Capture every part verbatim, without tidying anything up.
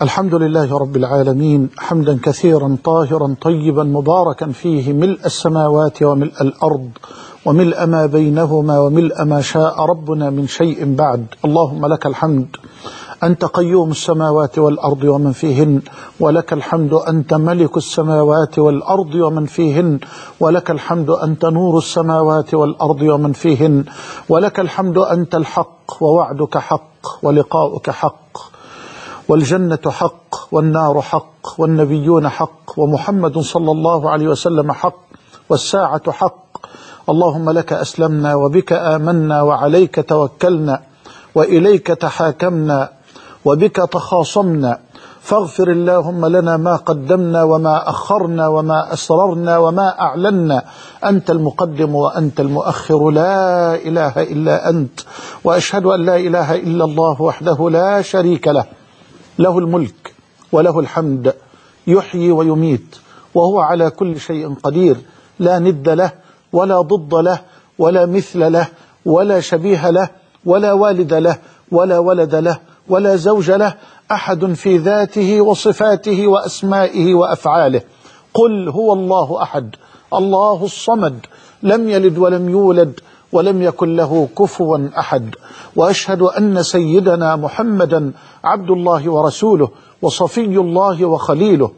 الحمد لله رب العالمين، حمدا كثيرا طاهرا طيبا مباركا فيه، ملء السماوات وملء الأرض وملء ما بينهما وملء ما شاء ربنا من شيء بعد. اللهم لك الحمد أنت قيوم السماوات والأرض ومن فيهن، ولك الحمد أنت ملك السماوات والأرض ومن فيهن، ولك الحمد أنت نور السماوات والأرض ومن فيهن، ولك الحمد أنت الحق ووعدك حق ولقاؤك حق، والجنة حق والنار حق والنبيون حق ومحمد صلى الله عليه وسلم حق والساعة حق. اللهم لك أسلمنا وبك آمنا وعليك توكلنا وإليك تحاكمنا وبك تخاصمنا، فاغفر اللهم لنا ما قدمنا وما أخرنا وما أسررنا وما أعلنا، أنت المقدم وأنت المؤخر، لا إله إلا أنت، وأشهد أن لا إله إلا الله وحده لا شريك له، له الملك وله الحمد، يحيي ويميت وهو على كل شيء قدير، لا ند له ولا ضد له ولا مثل له ولا شبيه له ولا والد له ولا ولد له ولا زوج له، أحد في ذاته وصفاته وأسمائه وأفعاله. قل هو الله أحد الله الصمد، لم يلد ولم يولد ولم يكن له كفوا أحد. وأشهد أن سيدنا محمدا عبد الله ورسوله وصفي الله وخليله،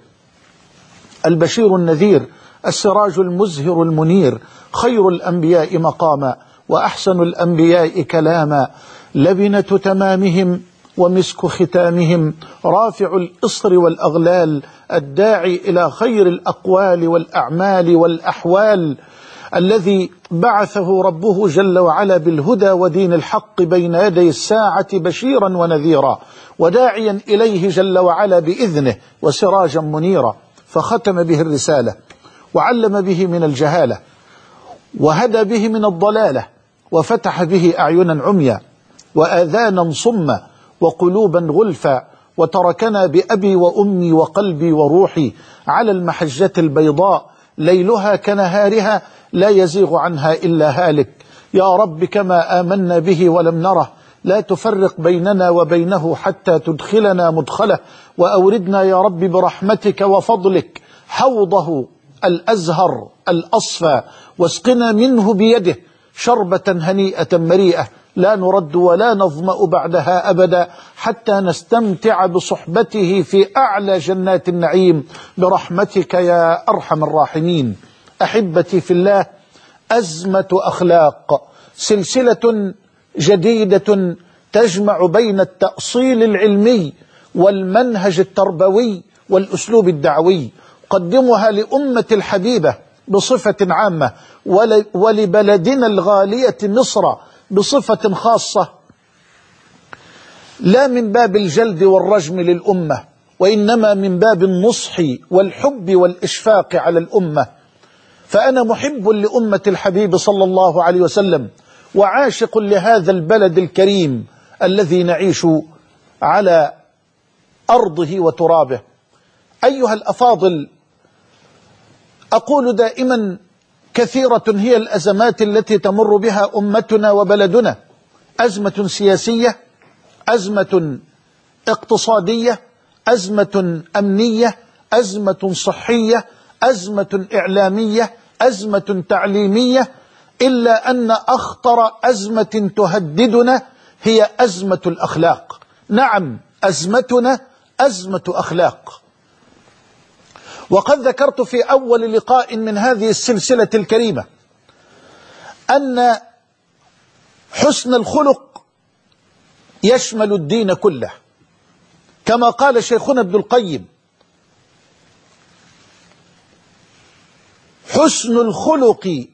البشير النذير، السراج المزهر المنير، خير الأنبياء مقاما وأحسن الأنبياء كلاما، لبنة تمامهم ومسك ختامهم، رافع الإصر والأغلال، الداعي إلى خير الأقوال والأعمال والأحوال، الذي بعثه ربه جل وعلا بالهدى ودين الحق بين يدي الساعة بشيرا ونذيرا، وداعيا إليه جل وعلا بإذنه وسراجا منيرا، فختم به الرسالة وعلم به من الجهالة وهدى به من الضلالة، وفتح به أعينا عميا وآذانا صما وقلوبا غلفا، وتركنا بأبي وأمي وقلبي وروحي على المحجة البيضاء ليلها كنهارها لا يزيغ عنها إلا هالك. يا رب كما آمنا به ولم نره، لا تفرق بيننا وبينه حتى تدخلنا مدخله، وأوردنا يا رب برحمتك وفضلك حوضه الأزهر الأصفى، واسقنا منه بيده شربة هنيئة مريئة لا نرد ولا نظمأ بعدها أبدا، حتى نستمتع بصحبته في أعلى جنات النعيم برحمتك يا أرحم الراحمين. أحبتي في الله، أزمة أخلاق، سلسلة جديدة تجمع بين التأصيل العلمي والمنهج التربوي والأسلوب الدعوي، قدمها لأمة الحبيبة بصفة عامة ولبلدنا الغالية مصر بصفة خاصة، لا من باب الجلد والرجم للأمة، وإنما من باب النصح والحب والإشفاق على الأمة. فأنا محب لأمة الحبيب صلى الله عليه وسلم، وعاشق لهذا البلد الكريم الذي نعيش على أرضه وترابه. أيها الأفاضل، أقول دائما كثيرة هي الأزمات التي تمر بها أمتنا وبلدنا، أزمة سياسية، أزمة اقتصادية، أزمة أمنية، أزمة صحية، أزمة إعلامية، أزمة تعليمية، إلا أن أخطر أزمة تهددنا هي أزمة الأخلاق. نعم، أزمتنا أزمة أخلاق. وقد ذكرت في أول لقاء من هذه السلسلة الكريمة أن حسن الخلق يشمل الدين كله، كما قال شيخنا ابن القيم: حسن الخلق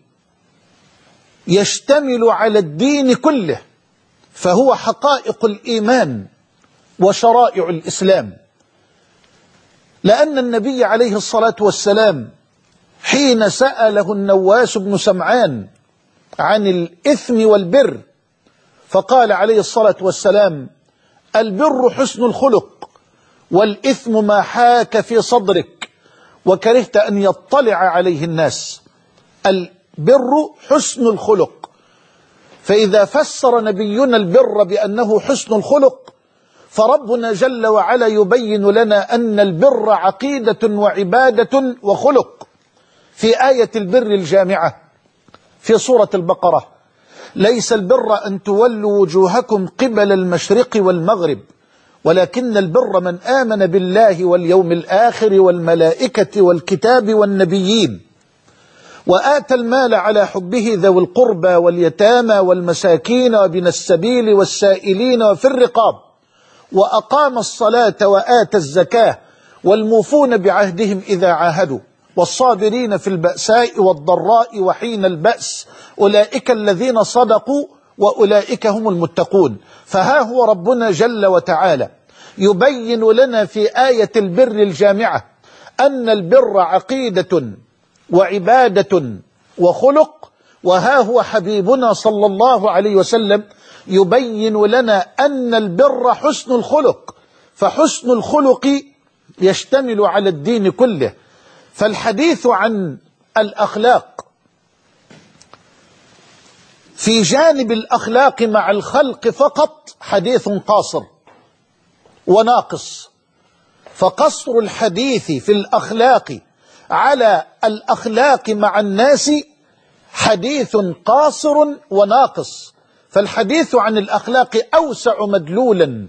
يشتمل على الدين كله، فهو حقائق الإيمان وشرائع الإسلام. لأن النبي عليه الصلاة والسلام حين سأله النواس بن سمعان عن الإثم والبر، فقال عليه الصلاة والسلام: البر حسن الخلق، والإثم ما حاك في صدرك وكرهت أن يطلع عليه الناس. البر حسن الخلق، فإذا فسر نبينا البر بأنه حسن الخلق، فربنا جل وعلا يبين لنا أن البر عقيدة وعبادة وخلق في آية البر الجامعة في سورة البقرة: ليس البر أن تولوا وجوهكم قبل المشرق والمغرب ولكن البر من آمن بالله واليوم الآخر والملائكة والكتاب والنبيين وآتى المال على حبه ذوي القربى واليتامى والمساكين وابن السبيل والسائلين وفي الرقاب وأقام الصلاة وآتى الزكاة والموفون بعهدهم إذا عاهدوا والصابرين في البأساء والضراء وحين البأس أولئك الذين صدقوا وأولئك هم المتقون. فها هو ربنا جل وتعالى يبين لنا في آية البر الجامعة أن البر عقيدة وعبادة وخلق، وها هو حبيبنا صلى الله عليه وسلم يبين لنا أن البر حسن الخلق، فحسن الخلق يشتمل على الدين كله. فالحديث عن الأخلاق في جانب الأخلاق مع الخلق فقط حديث قاصر وناقص، فقصر الحديث في الأخلاق على الأخلاق مع الناس حديث قاصر وناقص. فالحديث عن الأخلاق أوسع مدلولا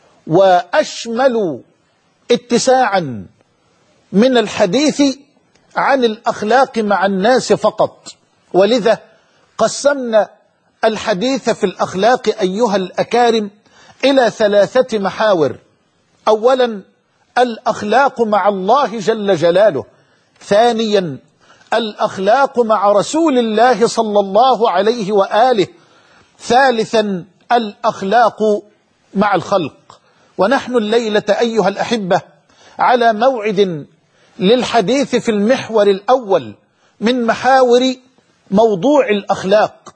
وأشمل اتساعا من الحديث عن الأخلاق مع الناس فقط، ولذا قسمنا الحديث في الأخلاق أيها الأكارم إلى ثلاثة محاور: أولا الأخلاق مع الله جل جلاله، ثانيا الأخلاق مع رسول الله صلى الله عليه وآله، ثالثا الأخلاق مع الخلق. ونحن الليلة أيها الأحبة على موعد للحديث في المحور الأول من محاور موضوع الأخلاق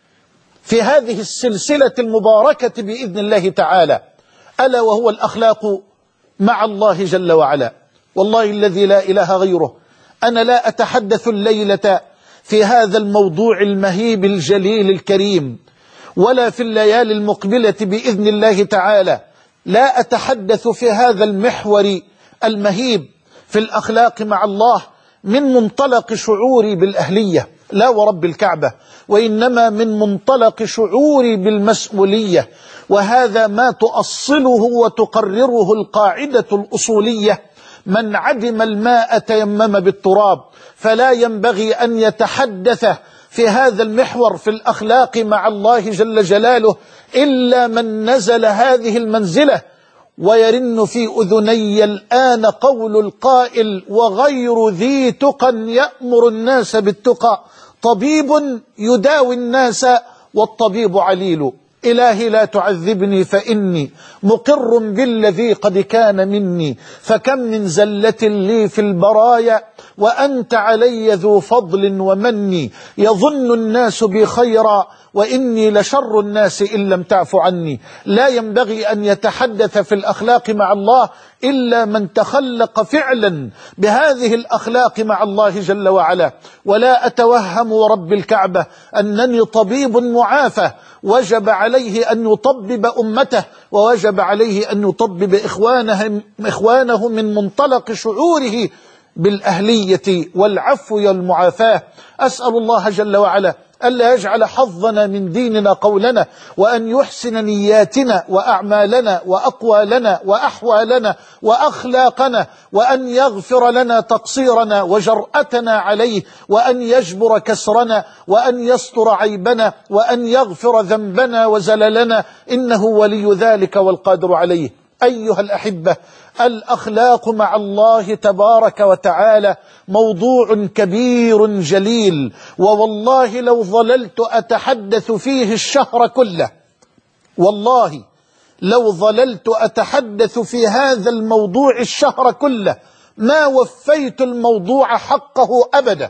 في هذه السلسلة المباركة بإذن الله تعالى، ألا وهو الأخلاق مع الله جل وعلا. والله الذي لا إله غيره أنا لا أتحدث الليلة في هذا الموضوع المهيب الجليل الكريم، ولا في الليالي المقبلة بإذن الله تعالى لا أتحدث في هذا المحور المهيب في الأخلاق مع الله من منطلق شعوري بالأهلية، لا ورب الكعبة، وإنما من منطلق شعوري بالمسؤولية. وهذا ما تؤصله وتقرره القاعدة الأصولية: من عدم الماء تيمم بالتراب. فلا ينبغي أن يتحدث في هذا المحور في الأخلاق مع الله جل جلاله إلا من نزل هذه المنزلة ويرن في أذني الآن قول القائل: وغير ذي تقى يأمر الناس بالتقى، طبيب يداوي الناس والطبيب عليل. إلهي لا تعذبني فإني مقر بالذي قد كان مني، فكم من زلة لي في البرايا وأنت علي ذو فضل ومني، يظن الناس بي خيرا وإني لشر الناس إن لم تعف عني. لا ينبغي أن يتحدث في الأخلاق مع الله إلا من تخلق فعلا بهذه الأخلاق مع الله جل وعلا. ولا أتوهم ورب الكعبة أنني طبيب معافى وجب عليه أن يطبب أمته، ووجب عليه أن يطبب إخوانه, إخوانه من منطلق شعوره بالأهلية والعفو والمعافاة. أسأل الله جل وعلا ألا يجعل حظنا من ديننا قولنا، وأن يحسن نياتنا وأعمالنا وأقوالنا وأحوالنا وأخلاقنا، وأن يغفر لنا تقصيرنا وجرأتنا عليه، وأن يجبر كسرنا، وأن يستر عيبنا، وأن يغفر ذنبنا وزللنا، إنه ولي ذلك والقادر عليه. أيها الأحبة، الأخلاق مع الله تبارك وتعالى موضوع كبير جليل، ووالله لو ظللت أتحدث فيه الشهر كله، والله لو ظللت أتحدث في هذا الموضوع الشهر كله ما وفيت الموضوع حقه أبدا.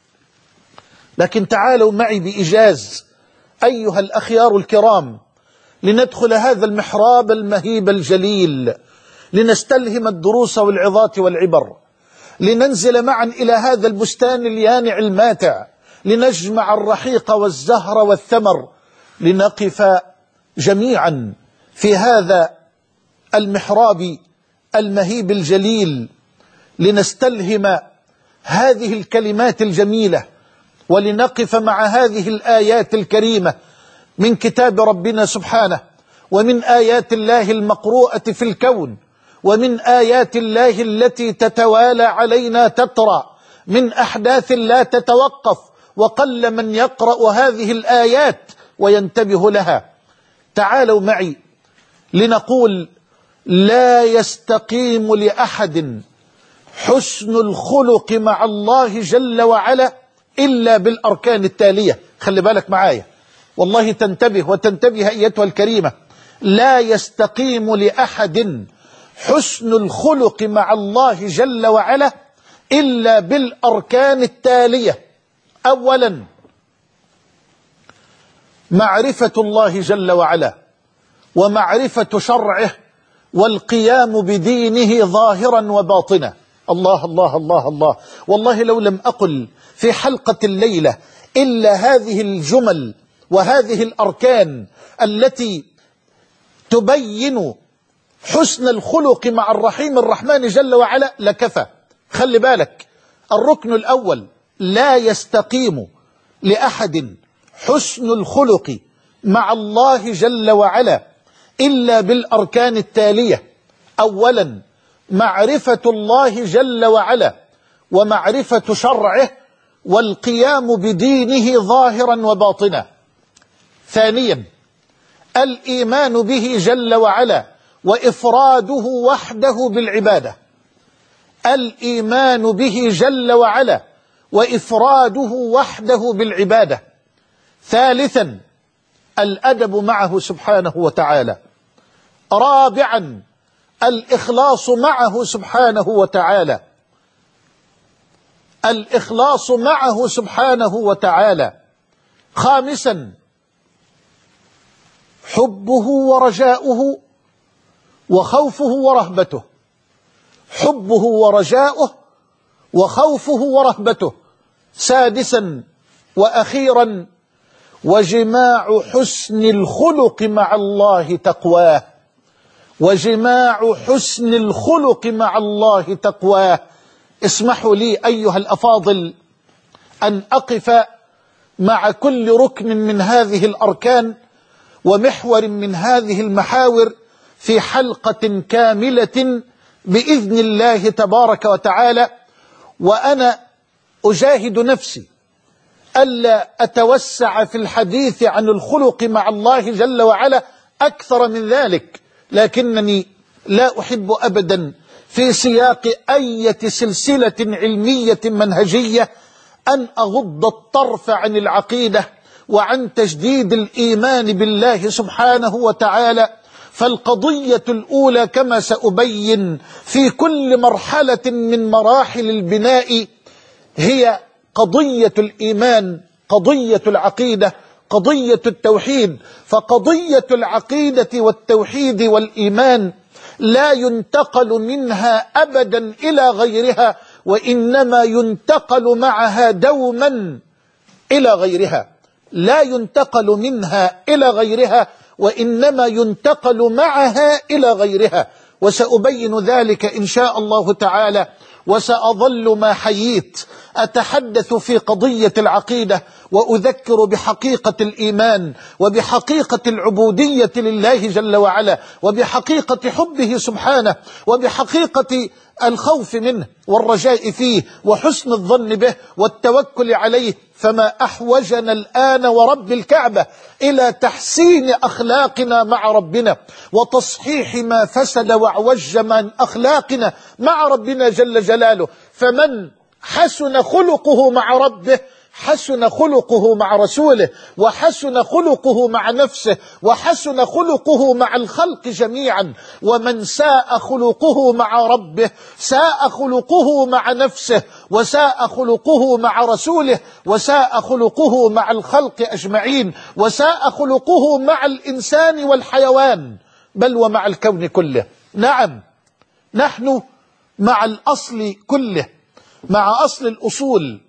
لكن تعالوا معي بإيجاز أيها الأخيار الكرام لندخل هذا المحراب المهيب الجليل، لنستلهم الدروس والعظات والعبر، لننزل معا إلى هذا البستان اليانع الماتع، لنجمع الرحيق والزهر والثمر، لنقف جميعا في هذا المحراب المهيب الجليل لنستلهم هذه الكلمات الجميلة ولنقف مع هذه الآيات الكريمة من كتاب ربنا سبحانه، ومن آيات الله المقروءة في الكون، ومن آيات الله التي تتوالى علينا تترى، من أحداث لا تتوقف، وقل من يقرأ هذه الآيات وينتبه لها. تعالوا معي لنقول: لا يستقيم لأحد حسن الخلق مع الله جل وعلا إلا بالأركان التالية. خلي بالك معايا والله، تنتبه وتنتبه أيتها الكريمة. لا يستقيم لأحد حسن الخلق مع الله جل وعلا إلا بالأركان التالية. أولا، معرفة الله جل وعلا ومعرفة شرعه والقيام بدينه ظاهرا وباطنا. الله الله الله الله، والله لو لم أقل في حلقة الليلة إلا هذه الجمل وهذه الأركان التي تبين حسن الخلق مع الرحيم الرحمن جل وعلا لكفى. خلي بالك، الركن الأول: لا يستقيم لأحد حسن الخلق مع الله جل وعلا إلا بالأركان التالية. أولا، معرفة الله جل وعلا ومعرفة شرعه والقيام بدينه ظاهرا وباطنا. ثانيا، الإيمان به جل وعلا وإفراده وحده بالعبادة. الإيمان به جل وعلا وإفراده وحده بالعبادة. ثالثا، الأدب معه سبحانه وتعالى. رابعا، الإخلاص معه سبحانه وتعالى. الإخلاص معه سبحانه وتعالى. خامسا، حبه ورجاؤه وخوفه ورهبته. حبه ورجاؤه وخوفه ورهبته. سادسا وأخيرا، وجماع حسن الخلق مع الله تقواه. وجماع حسن الخلق مع الله تقواه. اسمحوا لي أيها الأفاضل أن أقف مع كل ركن من هذه الأركان ومحور من هذه المحاور في حلقة كاملة بإذن الله تبارك وتعالى، وأنا أجاهد نفسي ألا أتوسع في الحديث عن الخلق مع الله جل وعلا أكثر من ذلك، لكنني لا أحب أبدا في سياق أي سلسلة علمية منهجية أن أغض الطرف عن العقيدة وعن تجديد الإيمان بالله سبحانه وتعالى. فالقضية الأولى كما سأبين في كل مرحلة من مراحل البناء هي قضية الإيمان، قضية العقيدة، قضية التوحيد. فقضية العقيدة والتوحيد والإيمان لا ينتقل منها أبدا إلى غيرها، وإنما ينتقل معها دوما إلى غيرها. لا ينتقل منها إلى غيرها، وإنما ينتقل معها إلى غيرها. وسأبين ذلك إن شاء الله تعالى، وسأظل ما حييت أتحدث في قضية العقيدة وأذكر بحقيقة الإيمان وبحقيقة العبودية لله جل وعلا وبحقيقة حبه سبحانه وبحقيقة الخوف منه والرجاء فيه وحسن الظن به والتوكل عليه. فما أحوجنا الآن ورب الكعبة إلى تحسين أخلاقنا مع ربنا وتصحيح ما فسد وعوج من أخلاقنا مع ربنا جل جلاله. فمن حسن خلقه مع ربه حسن خلقه مع رسوله، وحسن خلقه مع نفسه، وحسن خلقه مع الخلق جميعا. ومن ساء خلقه مع ربه ساء خلقه مع نفسه، وساء خلقه مع رسوله، وساء خلقه مع الخلق أجمعين، وساء خلقه مع الإنسان والحيوان، بل ومع الكون كله. نعم، نحن مع الأصل كله، مع أصل الأصول،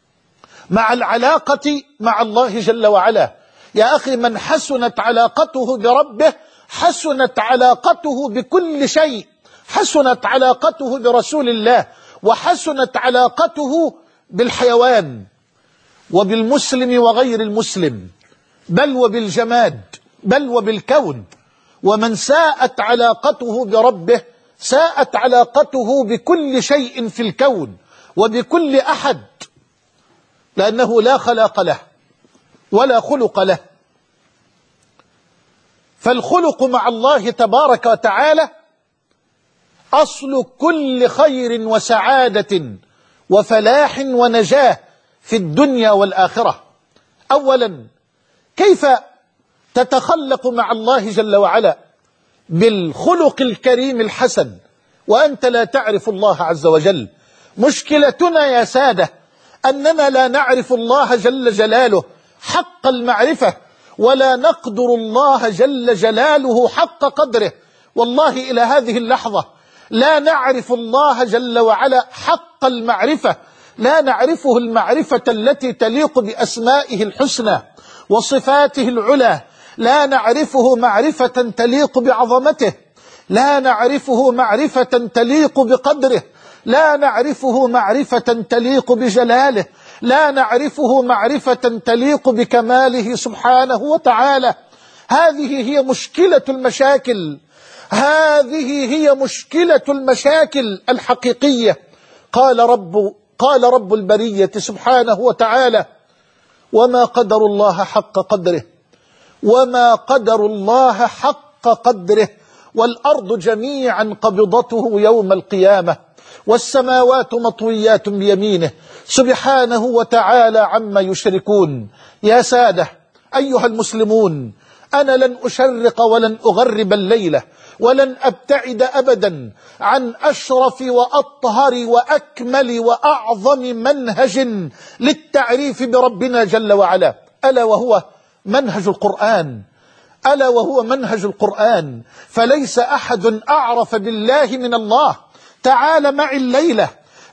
مع العلاقة مع الله جل وعلا. يا أخي، من حسنت علاقته بربه حسنت علاقته بكل شيء، حسنت علاقته برسول الله، وحسنت علاقته بالحيوان وبالمسلم وغير المسلم، بل وبالجماد، بل وبالكون. ومن ساءت علاقته بربه ساءت علاقته بكل شيء في الكون وبكل أحد، لأنه لا خلاق له ولا خلق له. فالخلق مع الله تبارك وتعالى أصل كل خير وسعادة وفلاح ونجاة في الدنيا والآخرة. أولا، كيف تتخلق مع الله جل وعلا بالخلق الكريم الحسن وأنت لا تعرف الله عز وجل؟ مشكلتنا يا سادة أننا لا نعرف الله جل جلاله حق المعرفة، ولا نقدر الله جل جلاله حق قدره. والله إلى هذه اللحظة لا نعرف الله جل وعلا حق المعرفة، لا نعرفه المعرفة التي تليق بأسمائه الحسنى وصفاته العلى، لا نعرفه معرفة تليق بعظمته، لا نعرفه معرفة تليق بقدره، لا نعرفه معرفة تليق بجلاله، لا نعرفه معرفة تليق بكماله سبحانه وتعالى. هذه هي مشكلة المشاكل، هذه هي مشكلة المشاكل الحقيقية. قال رب قال رب البرية سبحانه وتعالى: وما قدر الله حق قدره، وما قدر الله حق قدره، والأرض جميعا قبضته يوم القيامة، والسماوات مطويات بيمينه سبحانه وتعالى عما يشركون. يا سادة أيها المسلمون، أنا لن أشرق ولن أغرب الليلة، ولن أبتعد أبدا عن أشرف وأطهر وأكمل وأعظم منهج للتعريف بربنا جل وعلا، ألا وهو منهج القرآن، ألا وهو منهج القرآن. فليس أحد أعرف بالله من الله. تعال معي الليلة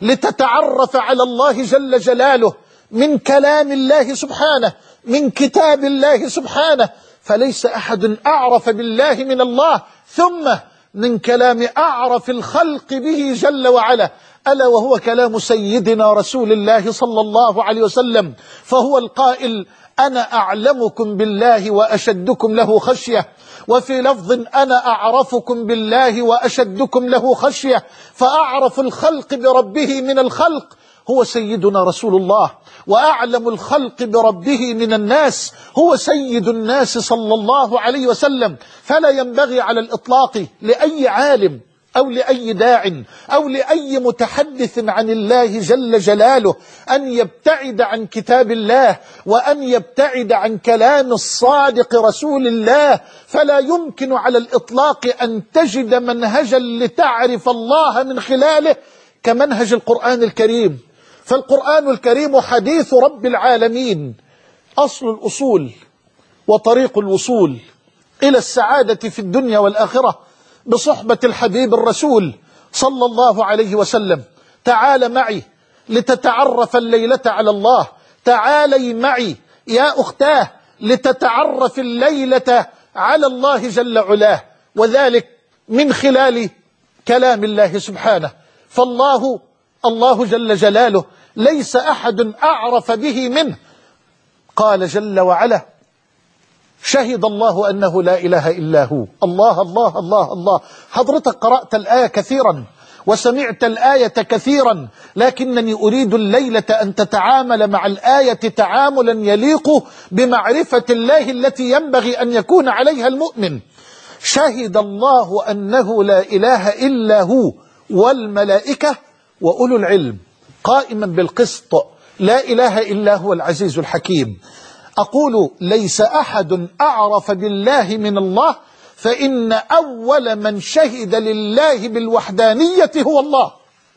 لتتعرف على الله جل جلاله من كلام الله سبحانه، من كتاب الله سبحانه. فليس أحد أعرف بالله من الله، ثم من كلام أعرف الخلق به جل وعلا، ألا وهو كلام سيدنا رسول الله صلى الله عليه وسلم. فهو القائل: أنا أعلمكم بالله وأشدكم له خشية، وفي لفظ: أنا أعرفكم بالله وأشدكم له خشية. فأعرف الخلق بربه من الخلق هو سيدنا رسول الله، وأعلم الخلق بربه من الناس هو سيد الناس صلى الله عليه وسلم. فلا ينبغي على الإطلاق لأي عالم أو لأي داع أو لأي متحدث عن الله جل جلاله أن يبتعد عن كتاب الله، وأن يبتعد عن كلام الصادق رسول الله. فلا يمكن على الإطلاق أن تجد منهجا لتعرف الله من خلاله كمنهج القرآن الكريم. فالقرآن الكريم حديث رب العالمين، أصل الأصول وطريق الوصول إلى السعادة في الدنيا والآخرة بصحبة الحبيب الرسول صلى الله عليه وسلم. تعال معي لتتعرف الليلة على الله، تعالي معي يا أختاه لتتعرف الليلة على الله جل علاه، وذلك من خلال كلام الله سبحانه. فالله الله جل جلاله ليس أحد أعرف به منه. قال جل وعلا: شهد الله أنه لا إله إلا هو. الله الله الله الله. حضرتك قرأت الآية كثيرا وسمعت الآية كثيرا، لكنني أريد الليلة أن تتعامل مع الآية تعاملا يليق بمعرفة الله التي ينبغي أن يكون عليها المؤمن. شهد الله أنه لا إله إلا هو والملائكة وأولو العلم قائما بالقسط، لا إله إلا هو العزيز الحكيم. أقول: ليس أحد أعرف بالله من الله، فإن أول من شهد لله بالوحدانية هو الله.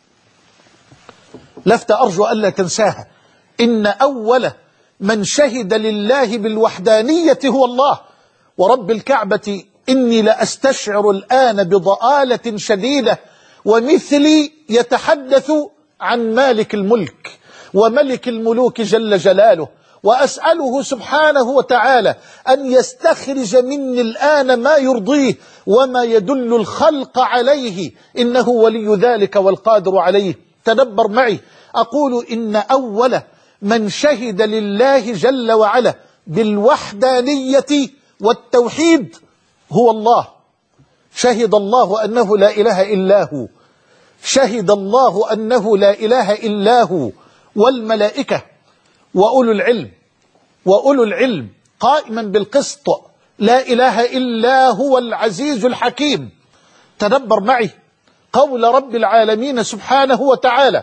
لفت أرجو ألا تنساها: إن أول من شهد لله بالوحدانية هو الله. ورب الكعبة إني لأستشعر الآن بضآلة شديدة ومثلي يتحدث عن مالك الملك وملك الملوك جل جلاله، وأسأله سبحانه وتعالى أن يستخرج مني الآن ما يرضيه وما يدل الخلق عليه، إنه ولي ذلك والقادر عليه. تدبر معي، أقول إن أول من شهد لله جل وعلا بالوحدانية والتوحيد هو الله. شهد الله أنه لا إله إلا هو، شهد الله أنه لا إله إلا هو، والملائكة وأولو العلم وأولو العلم قائما بالقسط، لا إله إلا هو العزيز الحكيم. تدبر معي قول رب العالمين سبحانه وتعالى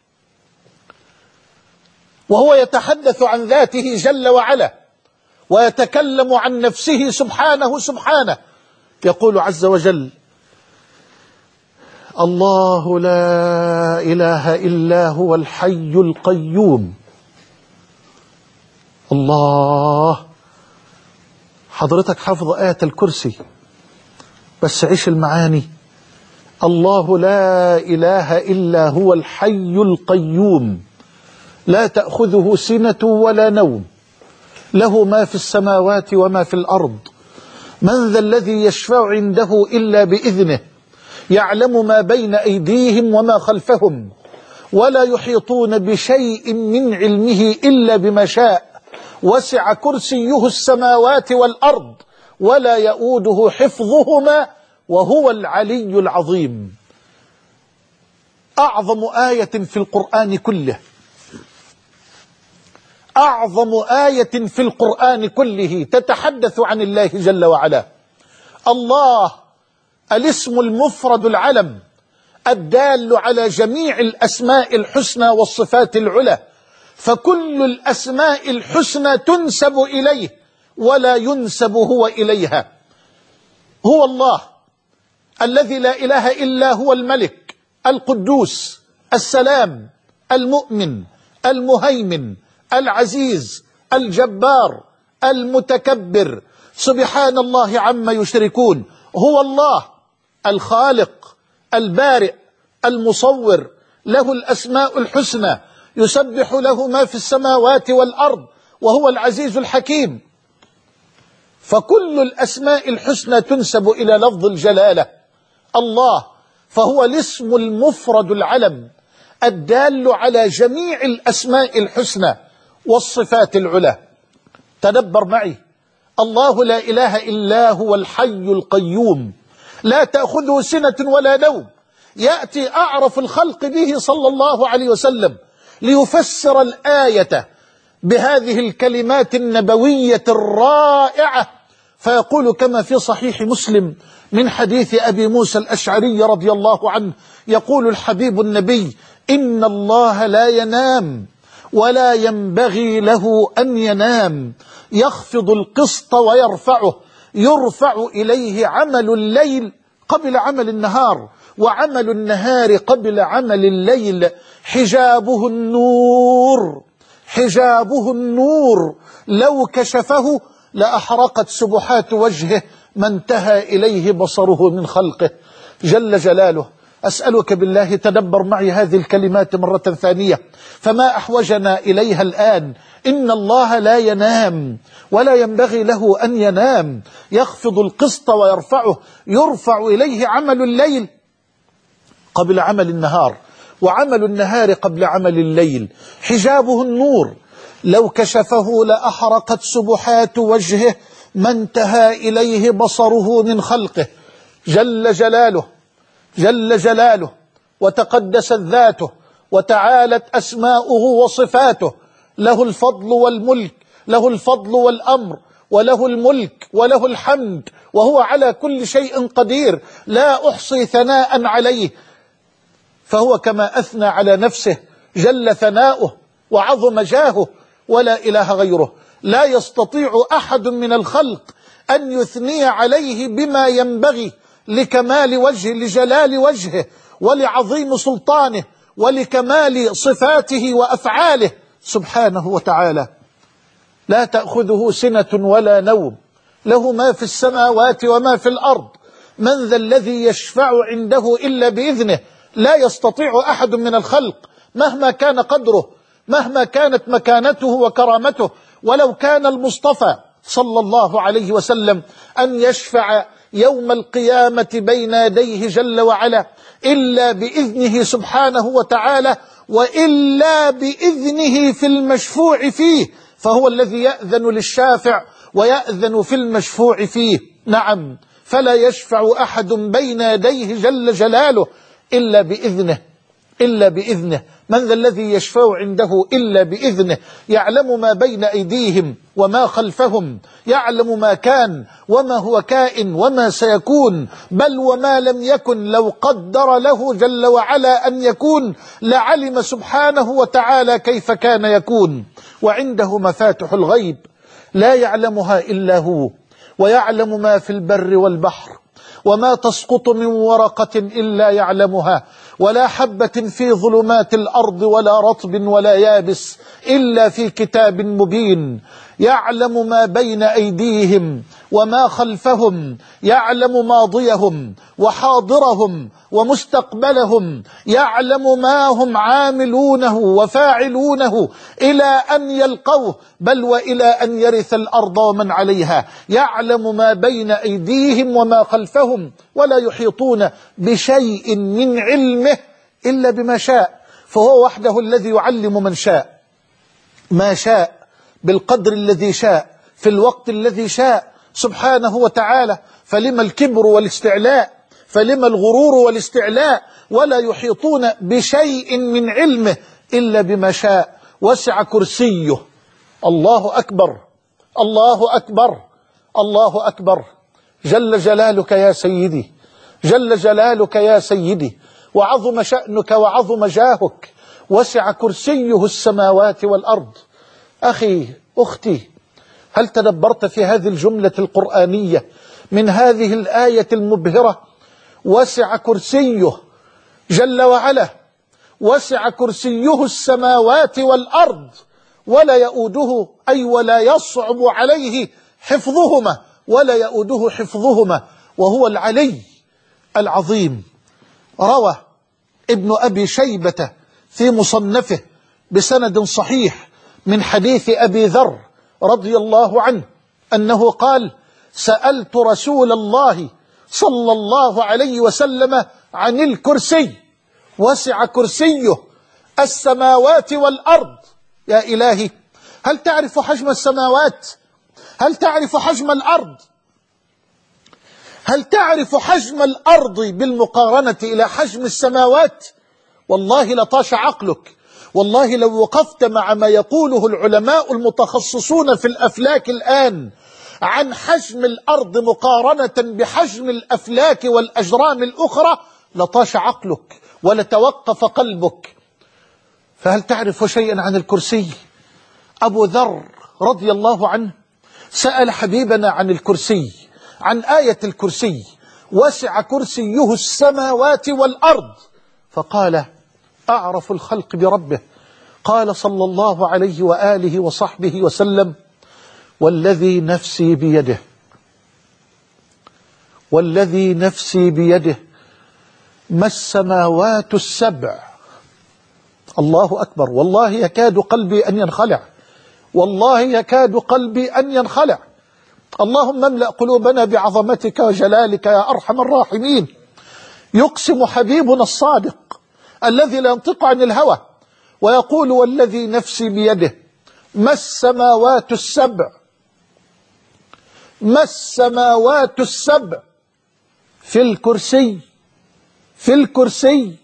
وهو يتحدث عن ذاته جل وعلا ويتكلم عن نفسه سبحانه سبحانه، يقول عز وجل: الله لا إله إلا هو الحي القيوم. الله، حضرتك حافظ آية الكرسي بس عيش المعاني. الله لا إله إلا هو الحي القيوم، لا تأخذه سنة ولا نوم، له ما في السماوات وما في الأرض، من ذا الذي يشفع عنده إلا بإذنه، يعلم ما بين أيديهم وما خلفهم، ولا يحيطون بشيء من علمه إلا بما شاء، وسع كرسيه السماوات والأرض ولا يؤوده حفظهما وهو العلي العظيم. أعظم آية في القرآن كله، أعظم آية في القرآن كله تتحدث عن الله جل وعلا. الله الاسم المفرد العلم الدال على جميع الأسماء الحسنى والصفات العلى، فكل الأسماء الحسنى تنسب إليه ولا ينسب هو إليها. هو الله الذي لا إله إلا هو الملك القدوس السلام المؤمن المهيمن العزيز الجبار المتكبر، سبحان الله عما يشركون. هو الله الخالق البارئ المصور، له الأسماء الحسنى، يسبح له ما في السماوات والأرض، وهو العزيز الحكيم. فكل الأسماء الحسنى تنسب إلى لفظ الجلالة الله، فهو الاسم المفرد العلم الدال على جميع الأسماء الحسنى والصفات العلى. تدبر معي، الله لا إله إلا هو الحي القيوم، لا تأخذه سنة ولا نوم. يأتي أعرف الخلق به صلى الله عليه وسلم ليفسر الآية بهذه الكلمات النبوية الرائعة، فيقول كما في صحيح مسلم من حديث أبي موسى الأشعري رضي الله عنه، يقول الحبيب النبي: إن الله لا ينام ولا ينبغي له أن ينام، يخفض القسط ويرفعه، يرفع إليه عمل الليل قبل عمل النهار، وعمل النهار قبل عمل الليل، حجابه النور، حجابه النور، لو كشفه لأحرقت سبحات وجهه ما انتهى إليه بصره من خلقه جل جلاله. أسألك بالله تدبر معي هذه الكلمات مرة ثانية، فما أحوجنا إليها الآن. إن الله لا ينام ولا ينبغي له أن ينام، يخفض القسط ويرفعه، يرفع إليه عمل الليل قبل عمل النهار، وعمل النهار قبل عمل الليل، حجابه النور، لو كشفه لأحرقت سبحات وجهه ما انتهى إليه بصره من خلقه جل جلاله جل جلاله وتقدست ذاته وتعالت أسماؤه وصفاته. له الفضل والملك، له الفضل والأمر، وله الملك وله الحمد، وهو على كل شيء قدير، لا أحصي ثناء عليه، فهو كما أثنى على نفسه جل ثناؤه وعظم جاهه، ولا إله غيره. لا يستطيع أحد من الخلق أن يثني عليه بما ينبغي لكمال وجهه، لجلال وجهه ولعظيم سلطانه ولكمال صفاته وأفعاله سبحانه وتعالى. لا تأخذه سنة ولا نوم، له ما في السماوات وما في الأرض، من ذا الذي يشفع عنده إلا بإذنه، لا يستطيع أحد من الخلق مهما كان قدره، مهما كانت مكانته وكرامته. ولو كان المصطفى صلى الله عليه وسلم أن يشفع يوم القيامة بين يديه جل وعلا إلا بإذنه سبحانه وتعالى، وإلا بإذنه في المشفوع فيه، فهو الذي يأذن للشافع ويأذن في المشفوع فيه. نعم، فلا يشفع أحد بين يديه جل جلاله إلا بإذنه، إلا بإذنه. من ذا الذي يشفع عنده إلا بإذنه؟ يعلم ما بين أيديهم وما خلفهم، يعلم ما كان وما هو كائن وما سيكون، بل وما لم يكن لو قدر له جل وعلا أن يكون لعلم سبحانه وتعالى كيف كان يكون. وعنده مفاتح الغيب لا يعلمها إلا هو، ويعلم ما في البر والبحر، وما تسقط من ورقة إلا يعلمها، ولا حبة في ظلمات الأرض ولا رطب ولا يابس إلا في كتاب مبين. يعلم ما بين أيديهم وما خلفهم، يعلم ماضيهم وحاضرهم ومستقبلهم، يعلم ما هم عاملونه وفاعلونه إلى أن يلقوه، بل وإلى أن يرث الأرض ومن عليها. يعلم ما بين أيديهم وما خلفهم، ولا يحيطون بشيء من علمه إلا بما شاء، فهو وحده الذي يعلم من شاء ما شاء بالقدر الذي شاء في الوقت الذي شاء سبحانه وتعالى. فلما الكبر والاستعلاء، فلما الغرور والاستعلاء؟ ولا يحيطون بشيء من علمه إلا بما شاء. وسع كرسيه. الله أكبر، الله أكبر، الله أكبر. جل جلالك يا سيدي، جل جلالك يا سيدي، وعظم شأنك وعظم جاهك. وسع كرسيه السماوات والأرض. أخي، أختي، هل تدبرت في هذه الجملة القرآنية من هذه الآية المبهرة؟ وسع كرسيه جل وعلا، وسع كرسيه السماوات والأرض ولا يؤوده، أي ولا يصعب عليه حفظهما، ولا يؤوده حفظهما، وهو العلي العظيم. روى ابن أبي شيبة في مصنفه بسند صحيح من حديث أبي ذر رضي الله عنه أنه قال: سألت رسول الله صلى الله عليه وسلم عن الكرسي، وسع كرسيه السماوات والأرض. يا إلهي، هل تعرف حجم السماوات؟ هل تعرف حجم الأرض؟ هل تعرف حجم الأرض بالمقارنة إلى حجم السماوات؟ والله لطاش عقلك. والله لو وقفت مع ما يقوله العلماء المتخصصون في الأفلاك الآن عن حجم الأرض مقارنة بحجم الأفلاك والأجرام الأخرى لطاش عقلك ولتوقف قلبك. فهل تعرف شيئا عن الكرسي؟ أبو ذر رضي الله عنه سأل حبيبنا عن الكرسي، عن آية الكرسي: وسع كرسيه السماوات والأرض. فقال: أعرف الخلق بربه. قال صلى الله عليه وآله وصحبه وسلم: والذي نفسي بيده، والذي نفسي بيده ما السماوات السبع. الله أكبر. والله يكاد قلبي أن ينخلع، والله يكاد قلبي أن ينخلع. اللهم املأ قلوبنا بعظمتك وجلالك يا أرحم الراحمين. يقسم حبيبنا الصادق الذي لا ينطق عن الهوى ويقول: والذي نفسي بيده ما السماوات السبع، ما السماوات السبع في الكرسي، في الكرسي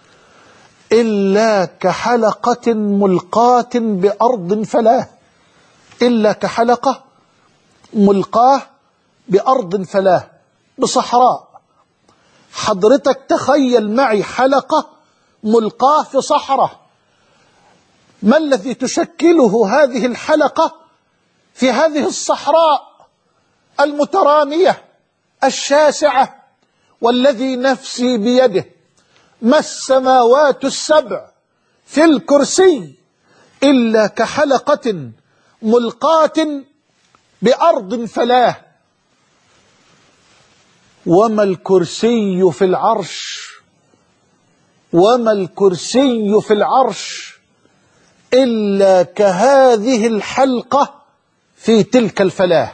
إلا كحلقة ملقاة بأرض فلاة، إلا كحلقة ملقاة بأرض فلاة، بصحراء. حضرتك تخيل معي حلقة ملقاة في صحراء، ما الذي تشكله هذه الحلقة في هذه الصحراء المترامية الشاسعة؟ والذي نفسي بيده ما السماوات السبع في الكرسي إلا كحلقة ملقاة بأرض فلاة. وما الكرسي في العرش، وما الكرسي في العرش إلا كهذه الحلقة في تلك الفلاة.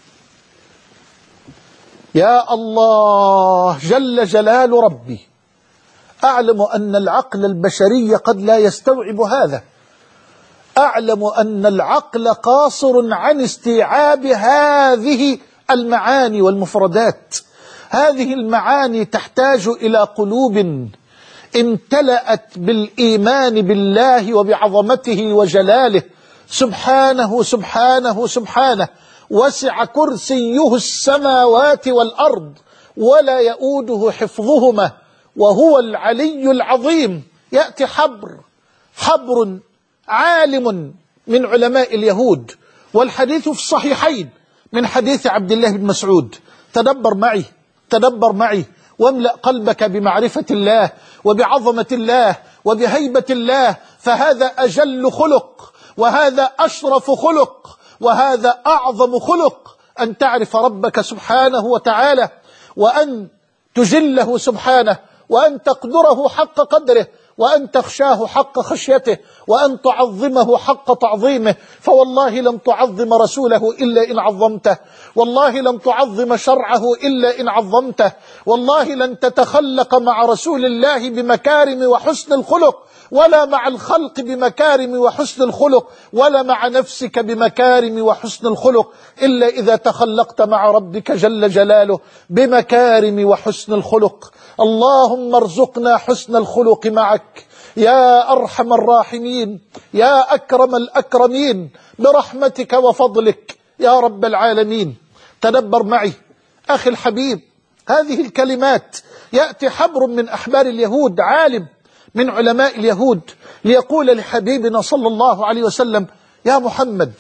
يا الله جل جلال ربي، أعلم أن العقل البشري قد لا يستوعب هذا، أعلم أن العقل قاصر عن استيعاب هذه المعاني والمفردات. هذه المعاني تحتاج إلى قلوب امتلأت بالإيمان بالله وبعظمته وجلاله سبحانه سبحانه سبحانه. وسع كرسيه السماوات والأرض ولا يؤوده حفظهما وهو العلي العظيم. يأتي حبر حبر عالم من علماء اليهود، والحديث في الصحيحين من حديث عبد الله بن مسعود. تدبر معي تدبر معي واملأ قلبك بمعرفة الله وبعظمة الله وبهيبة الله، فهذا أجل خلق، وهذا أشرف خلق، وهذا أعظم خلق، أن تعرف ربك سبحانه وتعالى، وأن تجله سبحانه، وأن تقدره حق قدره، وأن تخشاه حق خشيته، وأن تعظمه حق تعظيمه. فوالله لن تعظم رسوله إلا إن عظمته، والله لن تعظم شرعه إلا إن عظمته، والله لن تتخلق مع رسول الله بمكارم وحسن الخلق، ولا مع الخلق بمكارم وحسن الخلق، ولا مع نفسك بمكارم وحسن الخلق، إلا إذا تخلقت مع ربك جل جلاله بمكارم وحسن الخلق. اللهم ارزقنا حسن الخلق معك يا أرحم الراحمين، يا أكرم الأكرمين، برحمتك وفضلك يا رب العالمين. تدبر معي أخي الحبيب هذه الكلمات. يأتي حبر من أحبار اليهود، عالم من علماء اليهود، ليقول لحبيبنا صلى الله عليه وسلم: يا محمد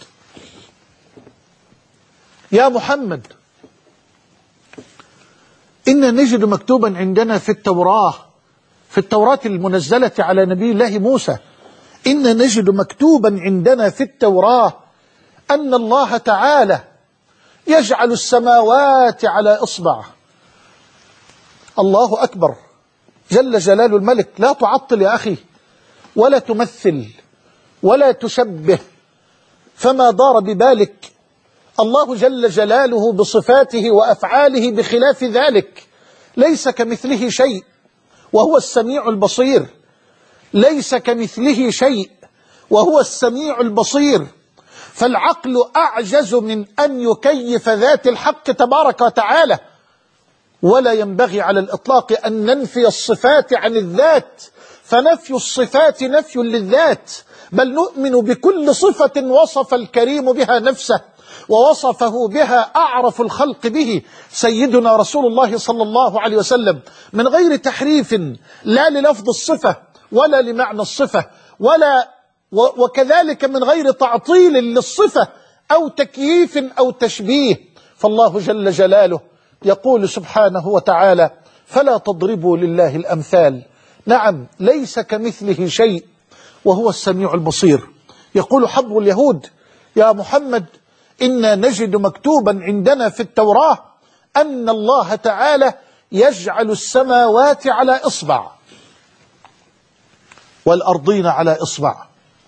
يا محمد إن نجد مكتوبا عندنا في التوراة في التوراة المنزلة على نبي الله موسى، إن نجد مكتوبا عندنا في التوراة أن الله تعالى يجعل السماوات على إصبع. الله أكبر جل جلال الملك. لا تعطل يا أخي، ولا تمثل، ولا تشبه، فما دار ببالك. الله جل جلاله بصفاته وأفعاله بخلاف ذلك، ليس كمثله شيء وهو السميع البصير، ليس كمثله شيء وهو السميع البصير. فالعقل أعجز من أن يكيف ذات الحق تبارك وتعالى، ولا ينبغي على الإطلاق أن ننفي الصفات عن الذات، فنفي الصفات نفي للذات، بل نؤمن بكل صفة وصف الكريم بها نفسه ووصفه بها أعرف الخلق به سيدنا رسول الله صلى الله عليه وسلم، من غير تحريف لا للفظ الصفة ولا لمعنى الصفة، ولا وكذلك من غير تعطيل للصفة أو تكييف أو تشبيه. فالله جل جلاله يقول سبحانه وتعالى: فلا تضربوا لله الأمثال. نعم، ليس كمثله شيء وهو السميع البصير. يقول حبر اليهود: يا محمد إنا نجد مكتوبا عندنا في التوراة أن الله تعالى يجعل السماوات على إصبع، والأرضين على إصبع،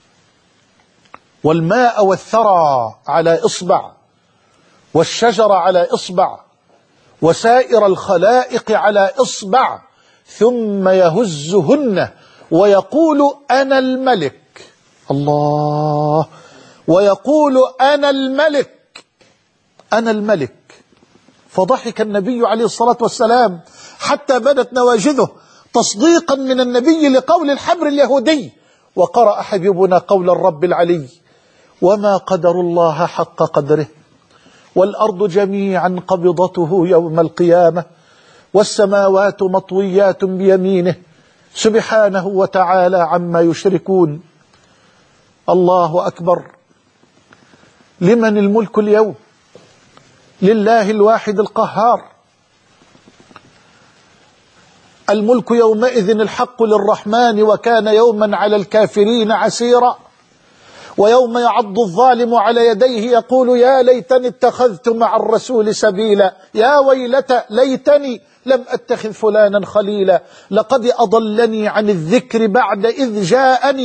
والماء والثرى على إصبع، والشجر على إصبع، وسائر الخلائق على إصبع، ثم يهزهن ويقول: أنا الملك. الله، ويقول: أنا الملك أنا الملك. فضحك النبي عليه الصلاة والسلام حتى بدت نواجذه تصديقا من النبي لقول الحبر اليهودي، وقرأ حبيبنا قول الرب العلي: وما قدر الله حق قدره، والأرض جميعا قبضته يوم القيامة، والسماوات مطويات بيمينه سبحانه وتعالى عما يشركون. الله أكبر. لمن الملك اليوم؟ لله الواحد القهار. الملك يومئذ الحق للرحمن، وكان يوما على الكافرين عسيرا. ويوم يعض الظالم على يديه يقول: يا ليتني اتخذت مع الرسول سبيلا، يا ويلتى ليتني لم أتخذ فلانا خليلا، لقد أضلني عن الذكر بعد إذ جاءني،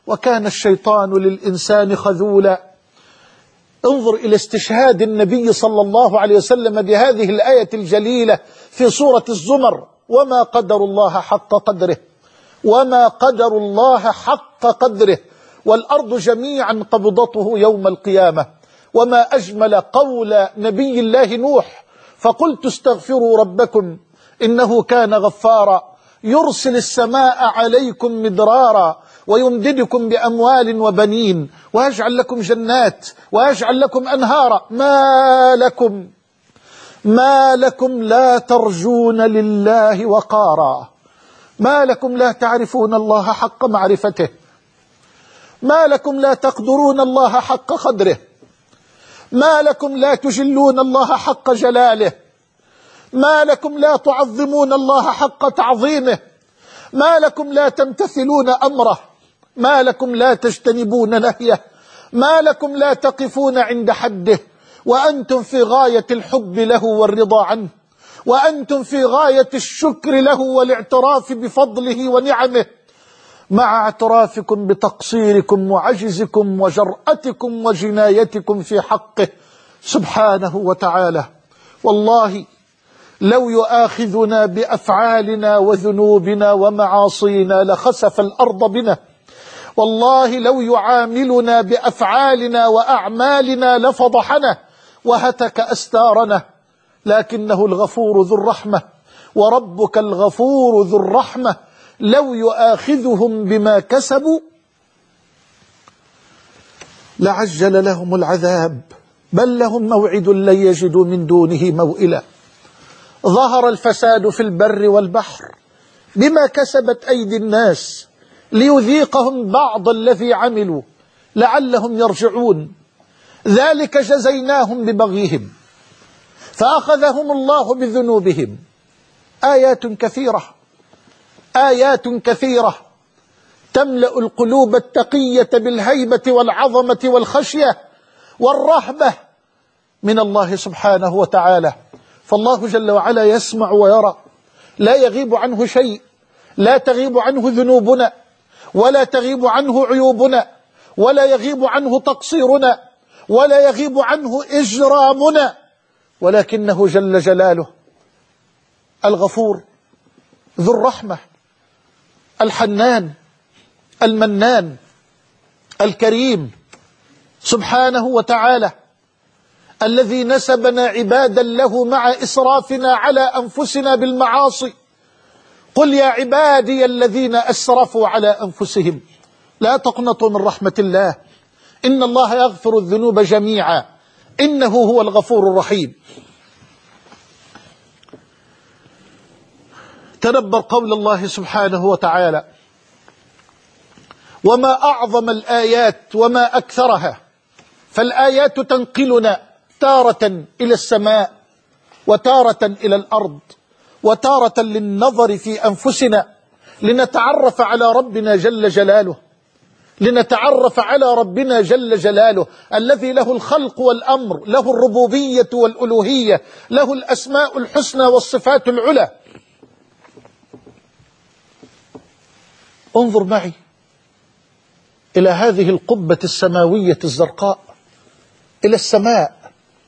وكان الشيطان للإنسان خذولا. انظر إلى استشهاد النبي صلى الله عليه وسلم بهذه الآية الجليلة في سورة الزمر: وما قدر الله حق قدره، وما قدر الله حق قدره، والأرض جميعا قبضته يوم القيامة. وما أجمل قول نبي الله نوح: فقلت استغفروا ربكم إنه كان غفارا يرسل السماء عليكم مدرارا ويمددكم بأموال وبنين ويجعل لكم جنات ويجعل لكم أنهارا ما لكم ما لكم لا ترجون لله وقارا، ما لكم لا تعرفون الله حق معرفته، ما لكم لا تقدرون الله حق قدره، ما لكم لا تجلون الله حق جلاله، ما لكم لا تعظمون الله حق تعظيمه، ما لكم لا تمتثلون أمره، ما لكم لا تجتنبون نهيه، ما لكم لا تقفون عند حده، وأنتم في غاية الحب له والرضا عنه، وأنتم في غاية الشكر له والاعتراف بفضله ونعمه، مع اعترافكم بتقصيركم وعجزكم وجرأتكم وجنايتكم في حقه سبحانه وتعالى. والله لو يؤاخذنا بأفعالنا وذنوبنا ومعاصينا لخسف الأرض بنا، والله لو يعاملنا بأفعالنا وأعمالنا لفضحنا وهتك أستارنا، لكنه الغفور ذو الرحمة، وربك الغفور ذو الرحمة. لو يؤاخذهم بما كسبوا لعجل لهم العذاب، بل لهم موعد لن يجدوا من دونه موئلا. ظهر الفساد في البر والبحر بما كسبت أيدي الناس ليذيقهم بعض الذي عملوا لعلهم يرجعون، ذلك جزيناهم ببغيهم فأخذهم الله بذنوبهم. آيات كثيرة آيات كثيرة تملأ القلوب التقية بالهيبة والعظمة والخشية والرهبة من الله سبحانه وتعالى. فالله جل وعلا يسمع ويرى، لا يغيب عنه شيء، لا تغيب عنه ذنوبنا، ولا تغيب عنه عيوبنا، ولا يغيب عنه تقصيرنا، ولا يغيب عنه إجرامنا، ولكنه جل جلاله الغفور ذو الرحمة الحنان المنان الكريم سبحانه وتعالى، الذي نسبنا عبادا له مع إسرافنا على أنفسنا بالمعاصي. قل يا عبادي الذين أسرفوا على أنفسهم لا تقنطوا من رحمة الله إن الله يغفر الذنوب جميعا إنه هو الغفور الرحيم. تدبر قول الله سبحانه وتعالى: وما أعظم الآيات وما أكثرها. فالآيات تنقلنا تارة إلى السماء، وتارة إلى الأرض، وتارة للنظر في أنفسنا لنتعرف على ربنا جل جلاله، لنتعرف على ربنا جل جلاله الذي له الخلق والأمر، له الربوبية والألوهية، له الأسماء الحسنى والصفات العلى. انظر معي إلى هذه القبة السماوية الزرقاء، إلى السماء،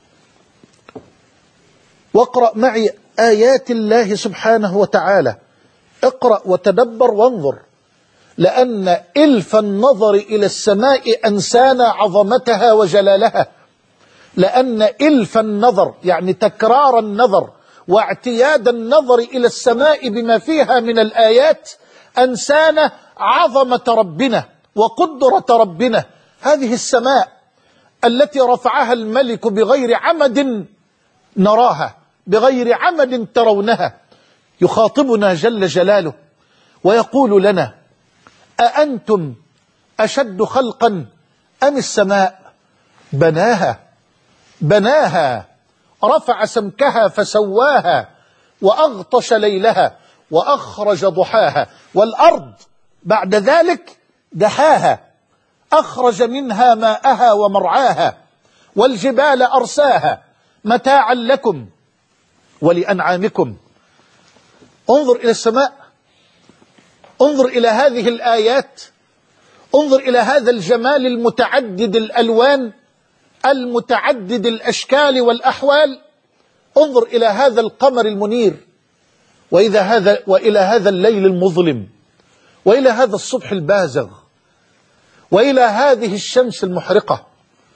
واقرأ معي آيات الله سبحانه وتعالى. اقرأ وتدبر وانظر، لأن إلف النظر إلى السماء أنسانا عظمتها وجلالها، لأن إلف النظر يعني تكرار النظر واعتياد النظر إلى السماء بما فيها من الآيات أنسانا عظمة ربنا وقدرة ربنا. هذه السماء التي رفعها الملك بغير عمد نراها، بغير عمد ترونها، يخاطبنا جل جلاله ويقول لنا: أأنتم أشد خلقا أم السماء بناها بناها رفع سمكها فسواها وأغطش ليلها وأخرج ضحاها، والأرض بعد ذلك دحاها أخرج منها ماءها ومرعاها، والجبال أرساها متاعا لكم ولأنعامكم. انظر إلى السماء، انظر إلى هذه الآيات، انظر إلى هذا الجمال المتعدد الألوان المتعدد الأشكال والأحوال. انظر إلى هذا القمر المنير، وإذا هذا وإلى هذا الليل المظلم، وإلى هذا الصبح البازغ، وإلى هذه الشمس المحرقة.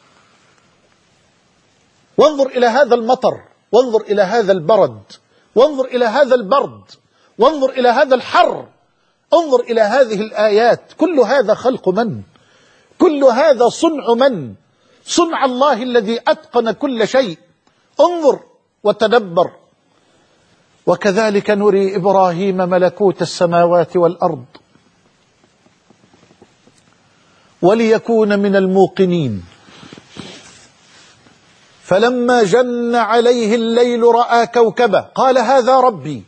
وانظر إلى هذا المطر، وانظر إلى هذا البرد، وانظر إلى هذا البرد، وانظر إلى هذا الحر. انظر إلى هذه الآيات، كل هذا خلق من؟ كل هذا صنع من؟ صنع الله الذي أتقن كل شيء. انظر وتدبر. وكذلك نري إبراهيم ملكوت السماوات والأرض وليكون من الموقنين. فلما جن عليه الليل رأى كوكبا قال هذا ربي،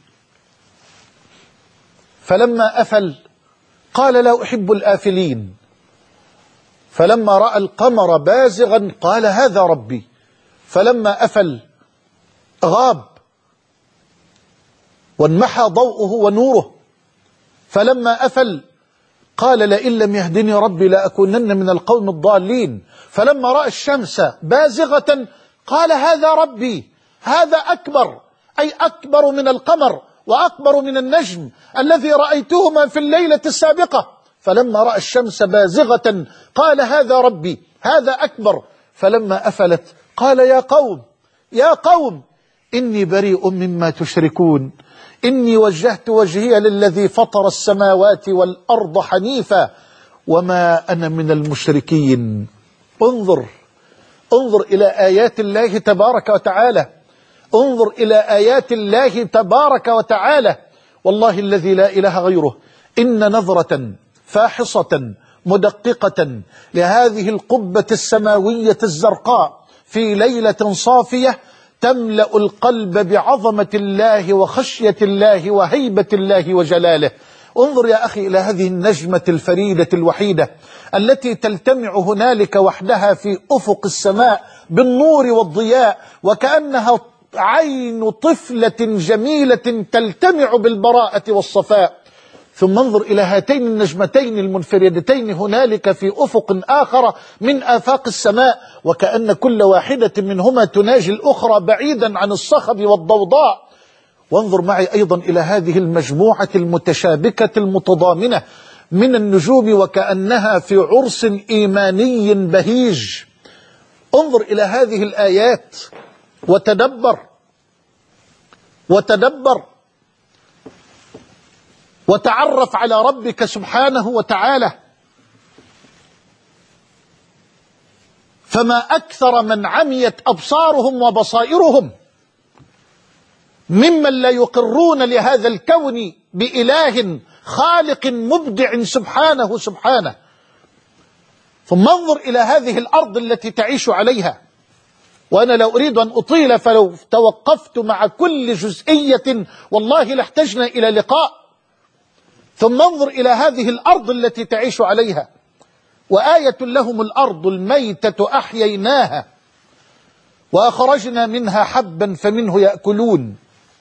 فلما أفل قال لا أحب الآفلين، فلما رأى القمر بازغا قال هذا ربي، فلما أفل غاب وانمحى ضوءه ونوره، فلما أفل قال لئن لم يهدني ربي لأكونن من القوم الضالين، فلما رأى الشمس بازغة قال هذا ربي، هذا أكبر، أي أكبر من القمر وأكبر من النجم الذي رأيتهما في الليلة السابقة. فلما رأى الشمس بازغة قال هذا ربي، هذا أكبر. فلما أفلت قال يا قوم يا قوم إني بريء مما تشركون، إني وجهت وجهي للذي فطر السماوات والأرض حنيفا وما أنا من المشركين. انظر انظر إلى آيات الله تبارك وتعالى، انظر إلى آيات الله تبارك وتعالى. والله الذي لا إله غيره، إن نظرة فاحصة مدققة لهذه القبة السماوية الزرقاء في ليلة صافية تملأ القلب بعظمة الله وخشية الله وهيبة الله وجلاله. انظر يا أخي إلى هذه النجمة الفريدة الوحيدة التي تلتمع هنالك وحدها في أفق السماء بالنور والضياء، وكأنها عين طفلة جميلة تلتمع بالبراءة والصفاء. ثم انظر إلى هاتين النجمتين المنفردتين هنالك في أفق آخر من آفاق السماء، وكأن كل واحدة منهما تناجي الأخرى بعيدا عن الصخب والضوضاء. وانظر معي أيضا إلى هذه المجموعة المتشابكة المتضامنة من النجوم وكأنها في عرس إيماني بهيج. انظر إلى هذه الآيات وتدبر وتدبر وتعرف على ربك سبحانه وتعالى. فما أكثر من عميت أبصارهم وبصائرهم ممن لا يقرون لهذا الكون بإله خالق مبدع سبحانه سبحانه. ثم انظر إلى هذه الأرض التي تعيش عليها، وأنا لو أريد أن أطيل فلو توقفت مع كل جزئية والله لاحتجنا إلى لقاء. ثم انظر إلى هذه الأرض التي تعيش عليها، وآية لهم الأرض الميتة أحييناها وأخرجنا منها حبا فمنه يأكلون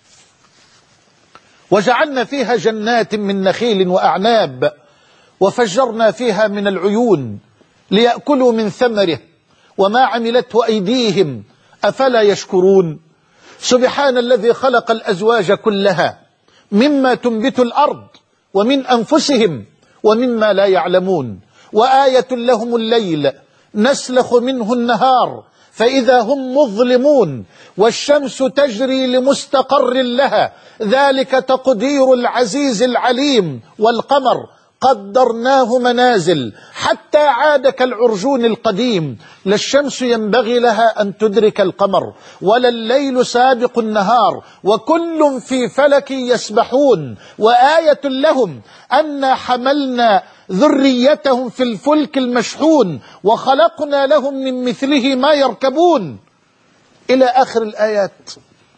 وجعلنا فيها جنات من نخيل وأعناب وفجرنا فيها من العيون ليأكلوا من ثمره وما عملته أيديهم أفلا يشكرون. سبحان الذي خلق الأزواج كلها مما تنبت الأرض ومن أنفسهم ومما لا يعلمون. وآية لهم الليل نسلخ منه النهار فإذا هم مظلمون والشمس تجري لمستقر لها ذلك تقدير العزيز العليم. والقمر قدرناه منازل حتى عاد كالعرجون القديم. لا الشمس ينبغي لها أن تدرك القمر ولا الليل سابق النهار وكل في فلك يسبحون. وآية لهم أنا حملنا ذريتهم في الفلك المشحون وخلقنا لهم من مثله ما يركبون إلى آخر الآيات.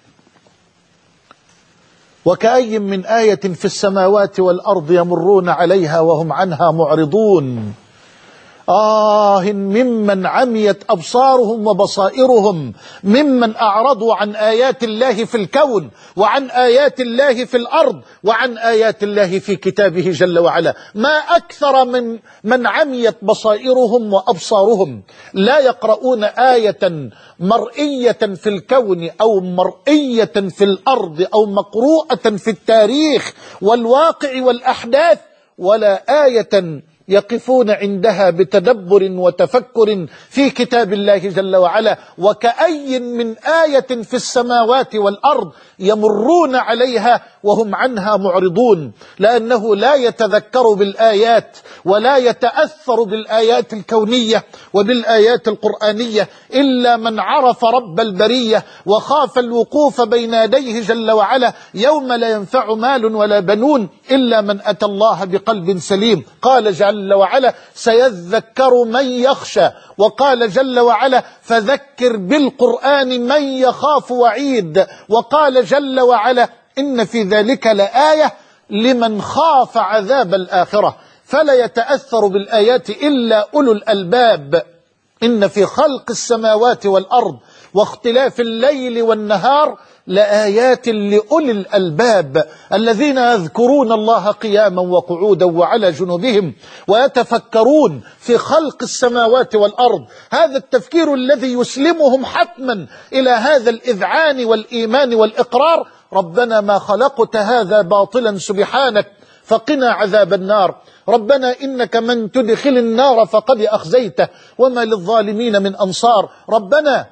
وكأي من آية في السماوات والأرض يمرون عليها وهم عنها معرضون آه ممن عميت أبصارهم وبصائرهم، ممن أعرضوا عن آيات الله في الكون وعن آيات الله في الأرض وعن آيات الله في كتابه جل وعلا. ما أكثر من من عميت بصائرهم وأبصارهم، لا يقرؤون آية مرئية في الكون أو مرئية في الأرض أو مقروءة في التاريخ والواقع والأحداث، ولا آية يقفون عندها بتدبر وتفكر في كتاب الله جل وعلا. وكأي من آية في السماوات والأرض يمرون عليها وهم عنها معرضون، لأنه لا يتذكر بالآيات ولا يتأثر بالآيات الكونية وبالآيات القرآنية إلا من عرف رب البرية وخاف الوقوف بين يديه جل وعلا يوم لا ينفع مال ولا بنون إلا من أتى الله بقلب سليم. قال جل وعلا: سيذكر من يخشى. وقال جل وعلا: فذكر بالقرآن من يخاف وعيد. وقال جل وعلا: إن في ذلك لآية لمن خاف عذاب الآخرة. فلا يتأثر بالآيات إلا أولو الألباب. إن في خلق السماوات والأرض واختلاف الليل والنهار لآيات لأولي الألباب الذين يذكرون الله قياما وقعودا وعلى جنوبهم ويتفكرون في خلق السماوات والأرض. هذا التفكير الذي يسلمهم حتما إلى هذا الإذعان والإيمان والإقرار: ربنا ما خلقت هذا باطلا سبحانك فقنا عذاب النار. ربنا إنك من تدخل النار فقد أخزيته وما للظالمين من أنصار. ربنا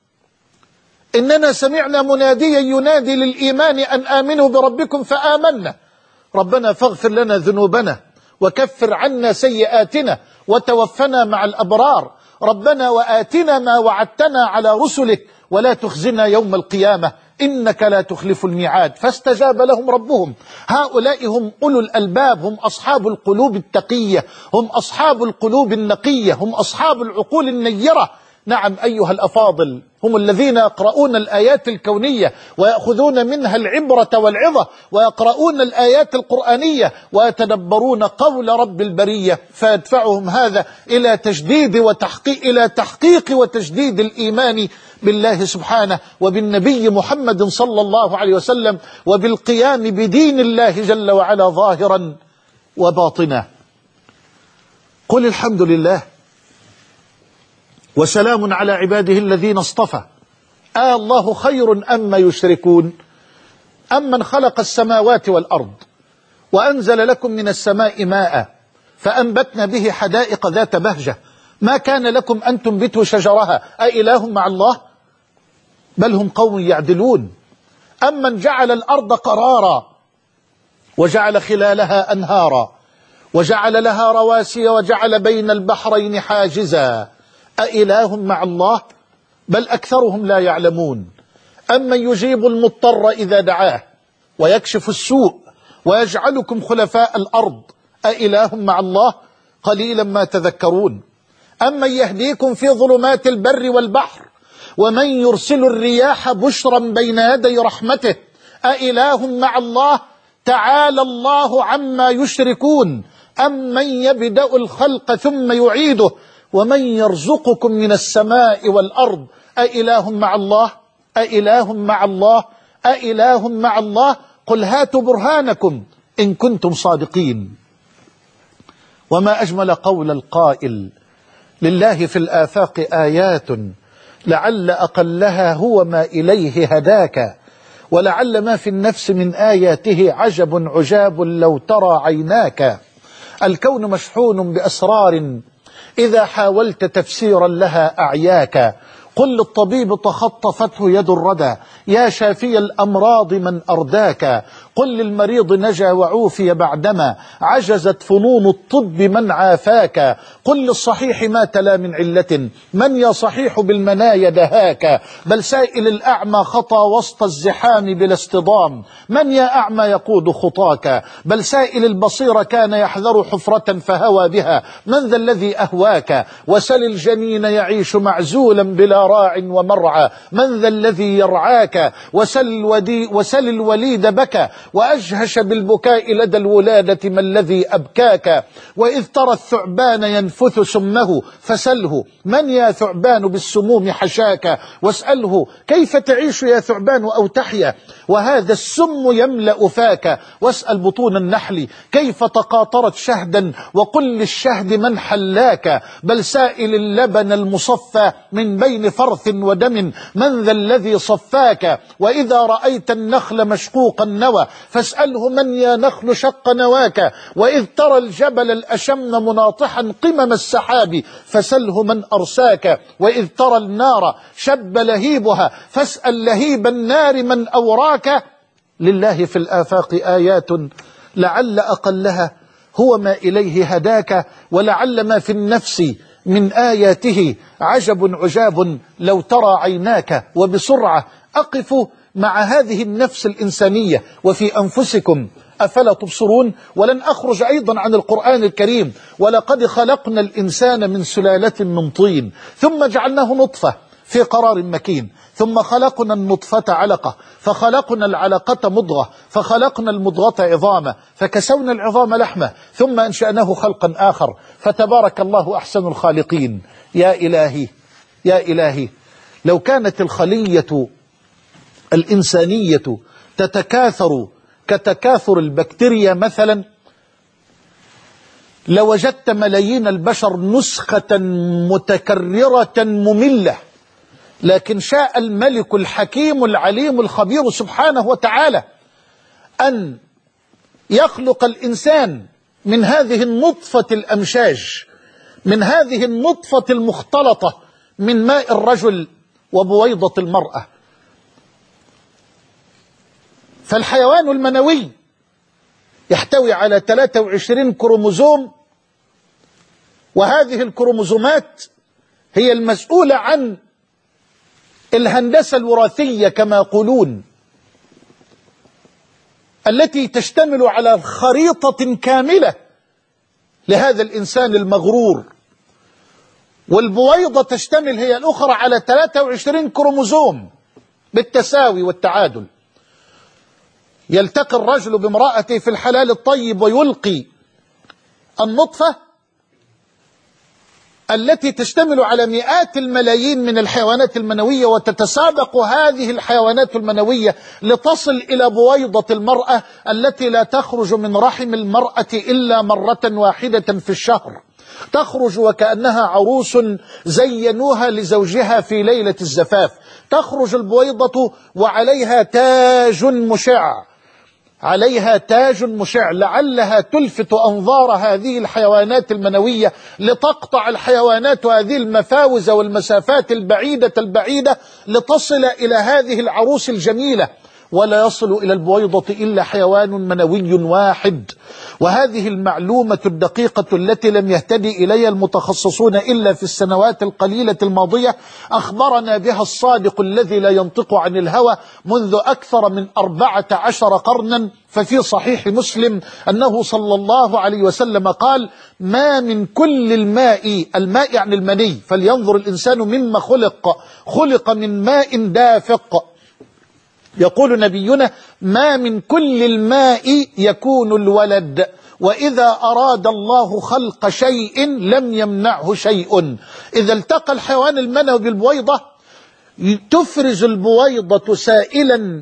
إننا سمعنا مناديا ينادي للإيمان أن آمنوا بربكم فآمنا. ربنا فاغفر لنا ذنوبنا وكفر عنا سيئاتنا وتوفنا مع الأبرار. ربنا وآتنا ما وعدتنا على رسلك ولا تخزنا يوم القيامة إنك لا تخلف الميعاد. فاستجاب لهم ربهم. هؤلاء هم أولو الألباب، هم أصحاب القلوب التقية، هم أصحاب القلوب النقية، هم أصحاب العقول النيرة. نعم أيها الأفاضل، هم الذين يقرؤون الآيات الكونية ويأخذون منها العبرة والعظة، ويقرؤون الآيات القرآنية ويتدبرون قول رب البرية، فيدفعهم هذا إلى تجديد وتحقيق إلى تحقيق وتجديد الإيمان بالله سبحانه وبالنبي محمد صلى الله عليه وسلم وبالقيام بدين الله جل وعلا ظاهرا وباطنا. قل الحمد لله وسلام على عباده الذين اصطفى. آه الله خير أما يشركون. أمن خلق السماوات والأرض وأنزل لكم من السماء ماء فأنبتنا به حدائق ذات بهجة ما كان لكم أن تنبتوا شجرها أإله مع الله بل هم قوم يعدلون. أمن جعل الأرض قرارا وجعل خلالها أنهارا وجعل لها رواسي وجعل بين البحرين حاجزا أإله مع الله بل أكثرهم لا يعلمون. أمن يجيب المضطر إذا دعاه ويكشف السوء ويجعلكم خلفاء الأرض أإله مع الله قليلا ما تذكرون. أمن يهديكم في ظلمات البر والبحر ومن يرسل الرياح بشرا بين يدي رحمته أإله مع الله تعالى الله عما يشركون. أمن يبدأ الخلق ثم يعيده ومن يرزقكم من السماء والأرض أإله مع الله أإله مع الله أإله مع الله قل هاتوا برهانكم إن كنتم صادقين. وما أجمل قول القائل: لله في الآفاق آيات لعل أقلها هو ما إليه هداك ولعل ما في النفس من آياته عجب عجاب لو ترى عيناك. الكون مشحون بأسرار إذا حاولت تفسيرا لها أعياك. قل للطبيب تخطفته يد الردى يا شافي الأمراض من أرداك. قل للمريض نجا وعوفي بعدما عجزت فنون الطب من عافاك. قل للصحيح ما تلا من علة من يا صحيح بالمنايا دهاك. بل سائل الأعمى خطى وسط الزحام بلا اصطدام من يا أعمى يقود خطاك. بل سائل البصير كان يحذر حفرة فهوى بها من ذا الذي أهواك. وسل الجنين يعيش معزولا بلا راع ومرعى من ذا الذي يرعاك. وسل, الودي وسل الوليد بكى وأجهش بالبكاء لدى الولادة ما الذي أبكاك. وإذ ترى الثعبان ينفث سمه فسله من يا ثعبان بالسموم حشاك، واسأله كيف تعيش يا ثعبان أو تحيا وهذا السم يملأ فاك. واسأل بطون النحل كيف تقاطرت شهدا وقل للشهد من حلاك. بل سائل اللبن المصفى من بين فرث ودم من ذا الذي صفاك. وإذا رأيت النخل مشقوق النوى فاسأله من يا نخل شق نواك. وإذ ترى الجبل الأشم مناطحا قمم السحاب فسله من أرساك. وإذ ترى النار شب لهيبها فاسأل لهيب النار من أوراك. لله في الآفاق آيات لعل أقلها هو ما إليه هداك. ولعل ما في النفس من آياته عجب عجاب لو ترى عيناك. وبسرعة أقف مع هذه النفس الإنسانية وفي أنفسكم أفلا تبصرون. ولن أخرج أيضا عن القرآن الكريم. ولقد خلقنا الإنسان من سلالة من طين ثم جعلناه نطفة في قرار مكين ثم خلقنا النطفة علقة فخلقنا العلقة مضغة فخلقنا المضغة عظاما فكسونا العظام لحمة ثم أنشأناه خلقا آخر فتبارك الله أحسن الخالقين. يا إلهي يا إلهي لو كانت الخلية الإنسانية تتكاثر كتكاثر البكتيريا مثلا لوجدت ملايين البشر نسخة متكررة مملة. لكن شاء الملك الحكيم العليم الخبير سبحانه وتعالى أن يخلق الإنسان من هذه النطفة الأمشاج، من هذه النطفة المختلطة من ماء الرجل وبويضة المرأة. فالحيوان المنوي يحتوي على ثلاثة وعشرين كروموزوم، وهذه الكروموزومات هي المسؤولة عن الهندسة الوراثية كما يقولون، التي تشتمل على خريطة كاملة لهذا الإنسان المغرور. والبويضة تشتمل هي الأخرى على ثلاثة وعشرين كروموزوم بالتساوي والتعادل. يلتقي الرجل بامرأته في الحلال الطيب ويلقي النطفة التي تشتمل على مئات الملايين من الحيوانات المنوية، وتتسابق هذه الحيوانات المنوية لتصل إلى بويضة المرأة التي لا تخرج من رحم المرأة إلا مرة واحدة في الشهر. تخرج وكأنها عروس زينوها لزوجها في ليلة الزفاف. تخرج البويضة وعليها تاج مشع، عليها تاج مشع لعلها تلفت أنظار هذه الحيوانات المنوية لتقطع الحيوانات هذه المفاوز والمسافات البعيدة البعيدة لتصل إلى هذه العروس الجميلة. ولا يصل إلى البويضة إلا حيوان منوي واحد. وهذه المعلومة الدقيقة التي لم يهتدي إليها المتخصصون إلا في السنوات القليلة الماضية أخبرنا بها الصادق الذي لا ينطق عن الهوى منذ أكثر من أربعة عشر قرنا. ففي صحيح مسلم أنه صلى الله عليه وسلم قال: ما من كل الماء، الماء يعني المني، فلينظر الإنسان مما خلق، خلق من ماء دافق. يقول نبينا: ما من كل الماء يكون الولد، وإذا أراد الله خلق شيء لم يمنعه شيء. إذا التقى الحيوان المنوي بالبويضة تفرز البويضة سائلا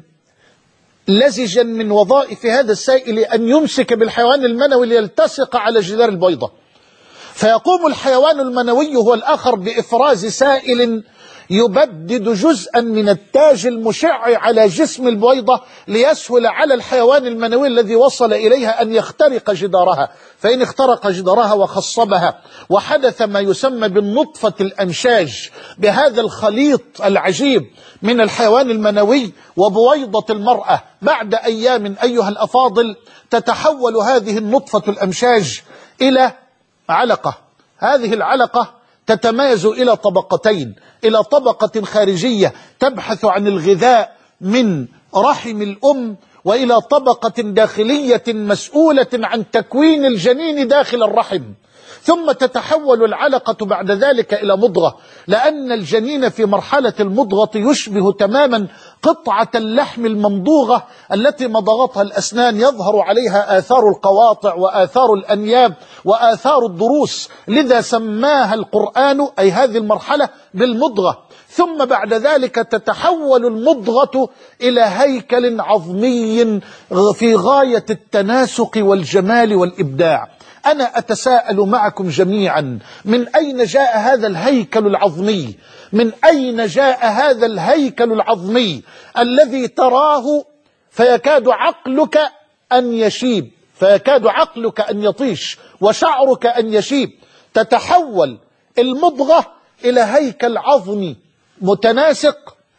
لزجا من وظائف هذا السائل أن يمسك بالحيوان المنوي ليلتصق على جدار البويضة، فيقوم الحيوان المنوي هو الآخر بإفراز سائل يبدد جزءا من التاج المشع على جسم البويضة ليسهل على الحيوان المنوي الذي وصل إليها أن يخترق جدارها. فإن اخترق جدارها وخصبها وحدث ما يسمى بالنطفة الأمشاج بهذا الخليط العجيب من الحيوان المنوي وبويضة المرأة، بعد أيام أيها الأفاضل تتحول هذه النطفة الأمشاج إلى علقة. هذه العلقة تتميز إلى طبقتين: إلى طبقة خارجية تبحث عن الغذاء من رحم الأم، وإلى طبقة داخلية مسؤولة عن تكوين الجنين داخل الرحم. ثم تتحول العلقة بعد ذلك إلى مضغة، لأن الجنين في مرحلة المضغة يشبه تماما قطعة اللحم الممضوغة التي مضغتها الأسنان، يظهر عليها آثار القواطع وآثار الأنياب وآثار الضروس، لذا سماها القرآن أي هذه المرحلة بالمضغة. ثم بعد ذلك تتحول المضغة إلى هيكل عظمي في غاية التناسق والجمال والإبداع. أنا أتساءل معكم جميعا، من أين جاء هذا الهيكل العظمي؟ من أين جاء هذا الهيكل العظمي الذي تراه فيكاد عقلك أن يشيب، فيكاد عقلك أن يطيش وشعرك أن يشيب؟ تتحول المضغة إلى هيكل عظمي متناسق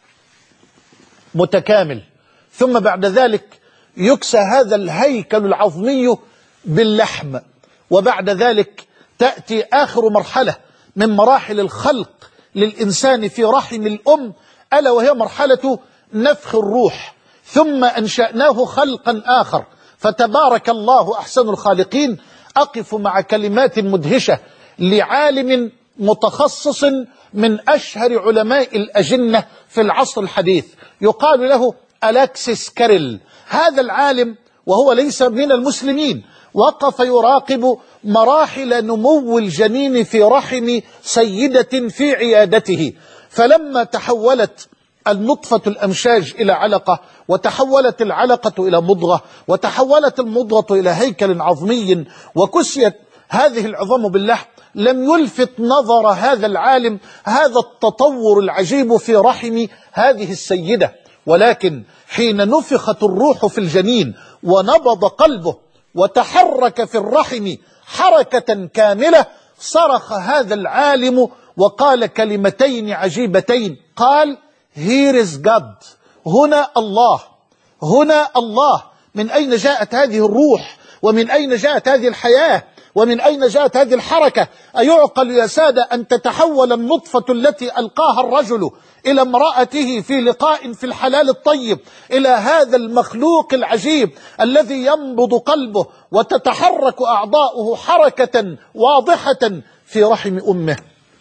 متكامل، ثم بعد ذلك يكسى هذا الهيكل العظمي باللحم، وبعد ذلك تأتي آخر مرحلة من مراحل الخلق للإنسان في رحم الأم، ألا وهي مرحلة نفخ الروح. ثم أنشأناه خلقا آخر، فتبارك الله أحسن الخالقين. أقف مع كلمات مدهشة لعالم متخصص من أشهر علماء الأجنة في العصر الحديث، يقال له ألكسيس كاريل. هذا العالم وهو ليس من المسلمين وقف يراقب مراحل نمو الجنين في رحم سيدة في عيادته، فلما تحولت النطفة الأمشاج إلى علقة، وتحولت العلقة إلى مضغة، وتحولت المضغة إلى هيكل عظمي، وكسيت هذه العظام باللحم، لم يلفت نظر هذا العالم هذا التطور العجيب في رحم هذه السيدة. ولكن حين نفخت الروح في الجنين ونبض قلبه وتحرك في الرحم حركة كاملة، صرخ هذا العالم وقال كلمتين عجيبتين، قال Here is God، هنا الله، هنا الله. من أين جاءت هذه الروح؟ ومن أين جاءت هذه الحياة؟ ومن أين جاءت هذه الحركة؟ أيعقل يا سادة أن تتحول النطفة التي ألقاها الرجل إلى امرأته في لقاء في الحلال الطيب إلى هذا المخلوق العجيب الذي ينبض قلبه وتتحرك أعضاؤه حركة واضحة في رحم أمه؟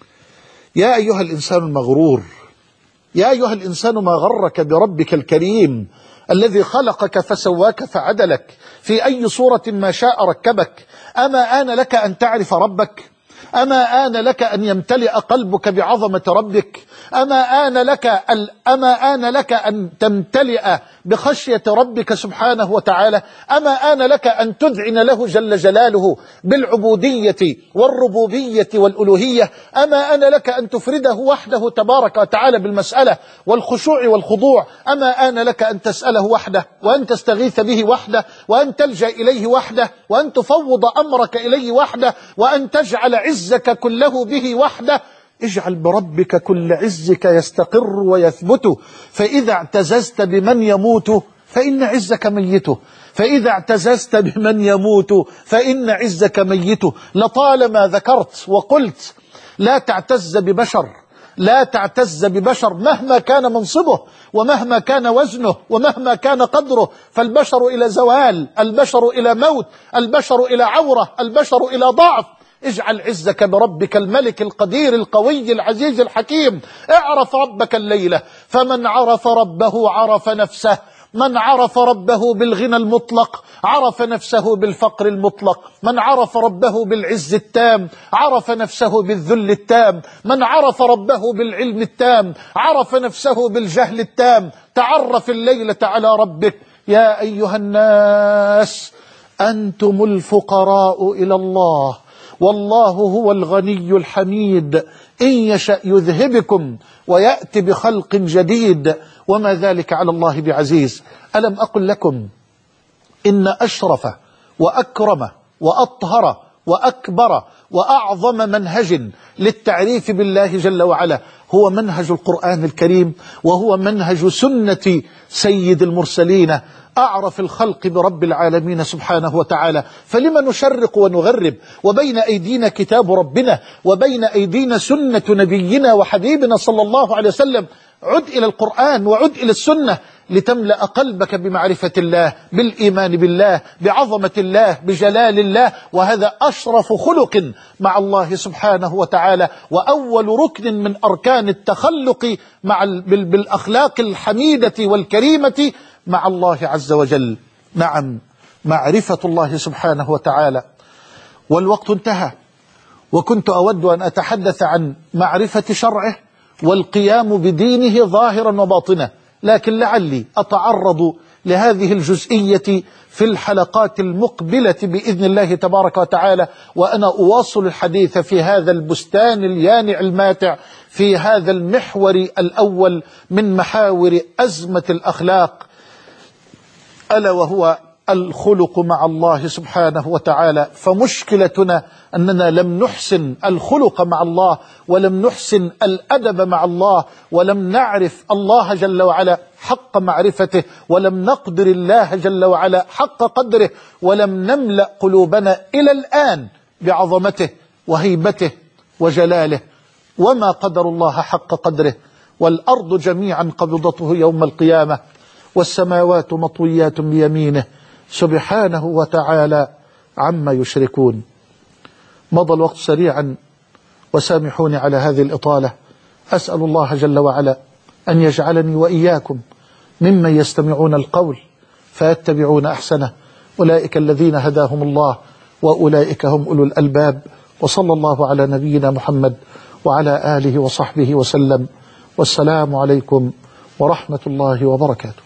يا أيها الإنسان المغرور، يا أيها الإنسان ما غرك بربك الكريم الذي خلقك فسواك فعدلك، في أي صورة ما شاء ركبك. أما آن لك أن تعرف ربك؟ أما آن لك أن يمتلئ قلبك بعظمة ربك؟ أما آن لك أما آن لك أن تمتلئ بخشية ربك سبحانه وتعالى؟ أما آن لك أن تذعن له جل جلاله بالعبودية والربوبية والألوهية؟ أما آن لك أن تفرده وحده تبارك وتعالى بالمسألة والخشوع والخضوع؟ أما آن لك أن تسأله وحده، وأن تستغيث به وحده، وأن تلجأ إليه وحده، وأن تفوض أمرك إليه وحده، وأن تجعل عزك كله به وحده؟ اجعل بربك كل عزك يستقر ويثبت، فإذا اعتززت بمن يموت فإن عزك ميته، فإذا اعتززت بمن يموت فإن عزك ميته. لطالما ذكرت وقلت لا تعتز ببشر، لا تعتز ببشر مهما كان منصبه ومهما كان وزنه ومهما كان قدره، فالبشر إلى زوال، البشر إلى موت، البشر إلى عورة، البشر إلى ضعف. اجعل عزك بربك الملك القدير القوي العزيز الحكيم. اعرف ربك الليلة، فمن عرف ربه عرف نفسه، من عرف ربه بالغنى المطلق عرف نفسه بالفقر المطلق، من عرف ربه بالعز التام عرف نفسه بالذل التام، من عرف ربه بالعلم التام عرف نفسه بالجهل التام. تعرف الليلة على ربك. يا أيها الناس أنتم الفقراء إلى الله والله هو الغني الحميد، إن يشأ يذهبكم ويأتي بخلق جديد وما ذلك على الله بعزيز. ألم أقل لكم إن أشرف وأكرم وأطهر وأكبر وأعظم منهج للتعريف بالله جل وعلا هو منهج القرآن الكريم، وهو منهج سنة سيد المرسلين أعرف الخلق برب العالمين سبحانه وتعالى. فلما نشرق ونغرب وبين أيدينا كتاب ربنا وبين أيدينا سنة نبينا وحبيبنا صلى الله عليه وسلم؟ عد إلى القرآن وعد إلى السنة لتملأ قلبك بمعرفة الله، بالإيمان بالله، بعظمة الله، بجلال الله. وهذا أشرف خلق مع الله سبحانه وتعالى، وأول ركن من أركان التخلق مع بالأخلاق الحميدة والكريمة مع الله عز وجل. نعم، معرفة الله سبحانه وتعالى. والوقت انتهى، وكنت أود أن أتحدث عن معرفة شرعه والقيام بدينه ظاهرا وباطنا، لكن لعلي أتعرض لهذه الجزئية في الحلقات المقبلة بإذن الله تبارك وتعالى، وأنا أواصل الحديث في هذا البستان اليانع الماتع في هذا المحور الأول من محاور أزمة الأخلاق، ألا وهو الخلق مع الله سبحانه وتعالى. فمشكلتنا أننا لم نحسن الخلق مع الله، ولم نحسن الأدب مع الله، ولم نعرف الله جل وعلا حق معرفته، ولم نقدر الله جل وعلا حق قدره، ولم نملأ قلوبنا إلى الآن بعظمته وهيبته وجلاله. وما قدر الله حق قدره، والأرض جميعا قبضته يوم القيامة، والسماوات مطويات بيمينه سبحانه وتعالى عما يشركون. مضى الوقت سريعا، وسامحوني على هذه الإطالة. أسأل الله جل وعلا أن يجعلني وإياكم ممن يستمعون القول فيتبعون أحسنه، أولئك الذين هداهم الله وأولئك هم أولو الألباب. وصلى الله على نبينا محمد وعلى آله وصحبه وسلم، والسلام عليكم ورحمة الله وبركاته.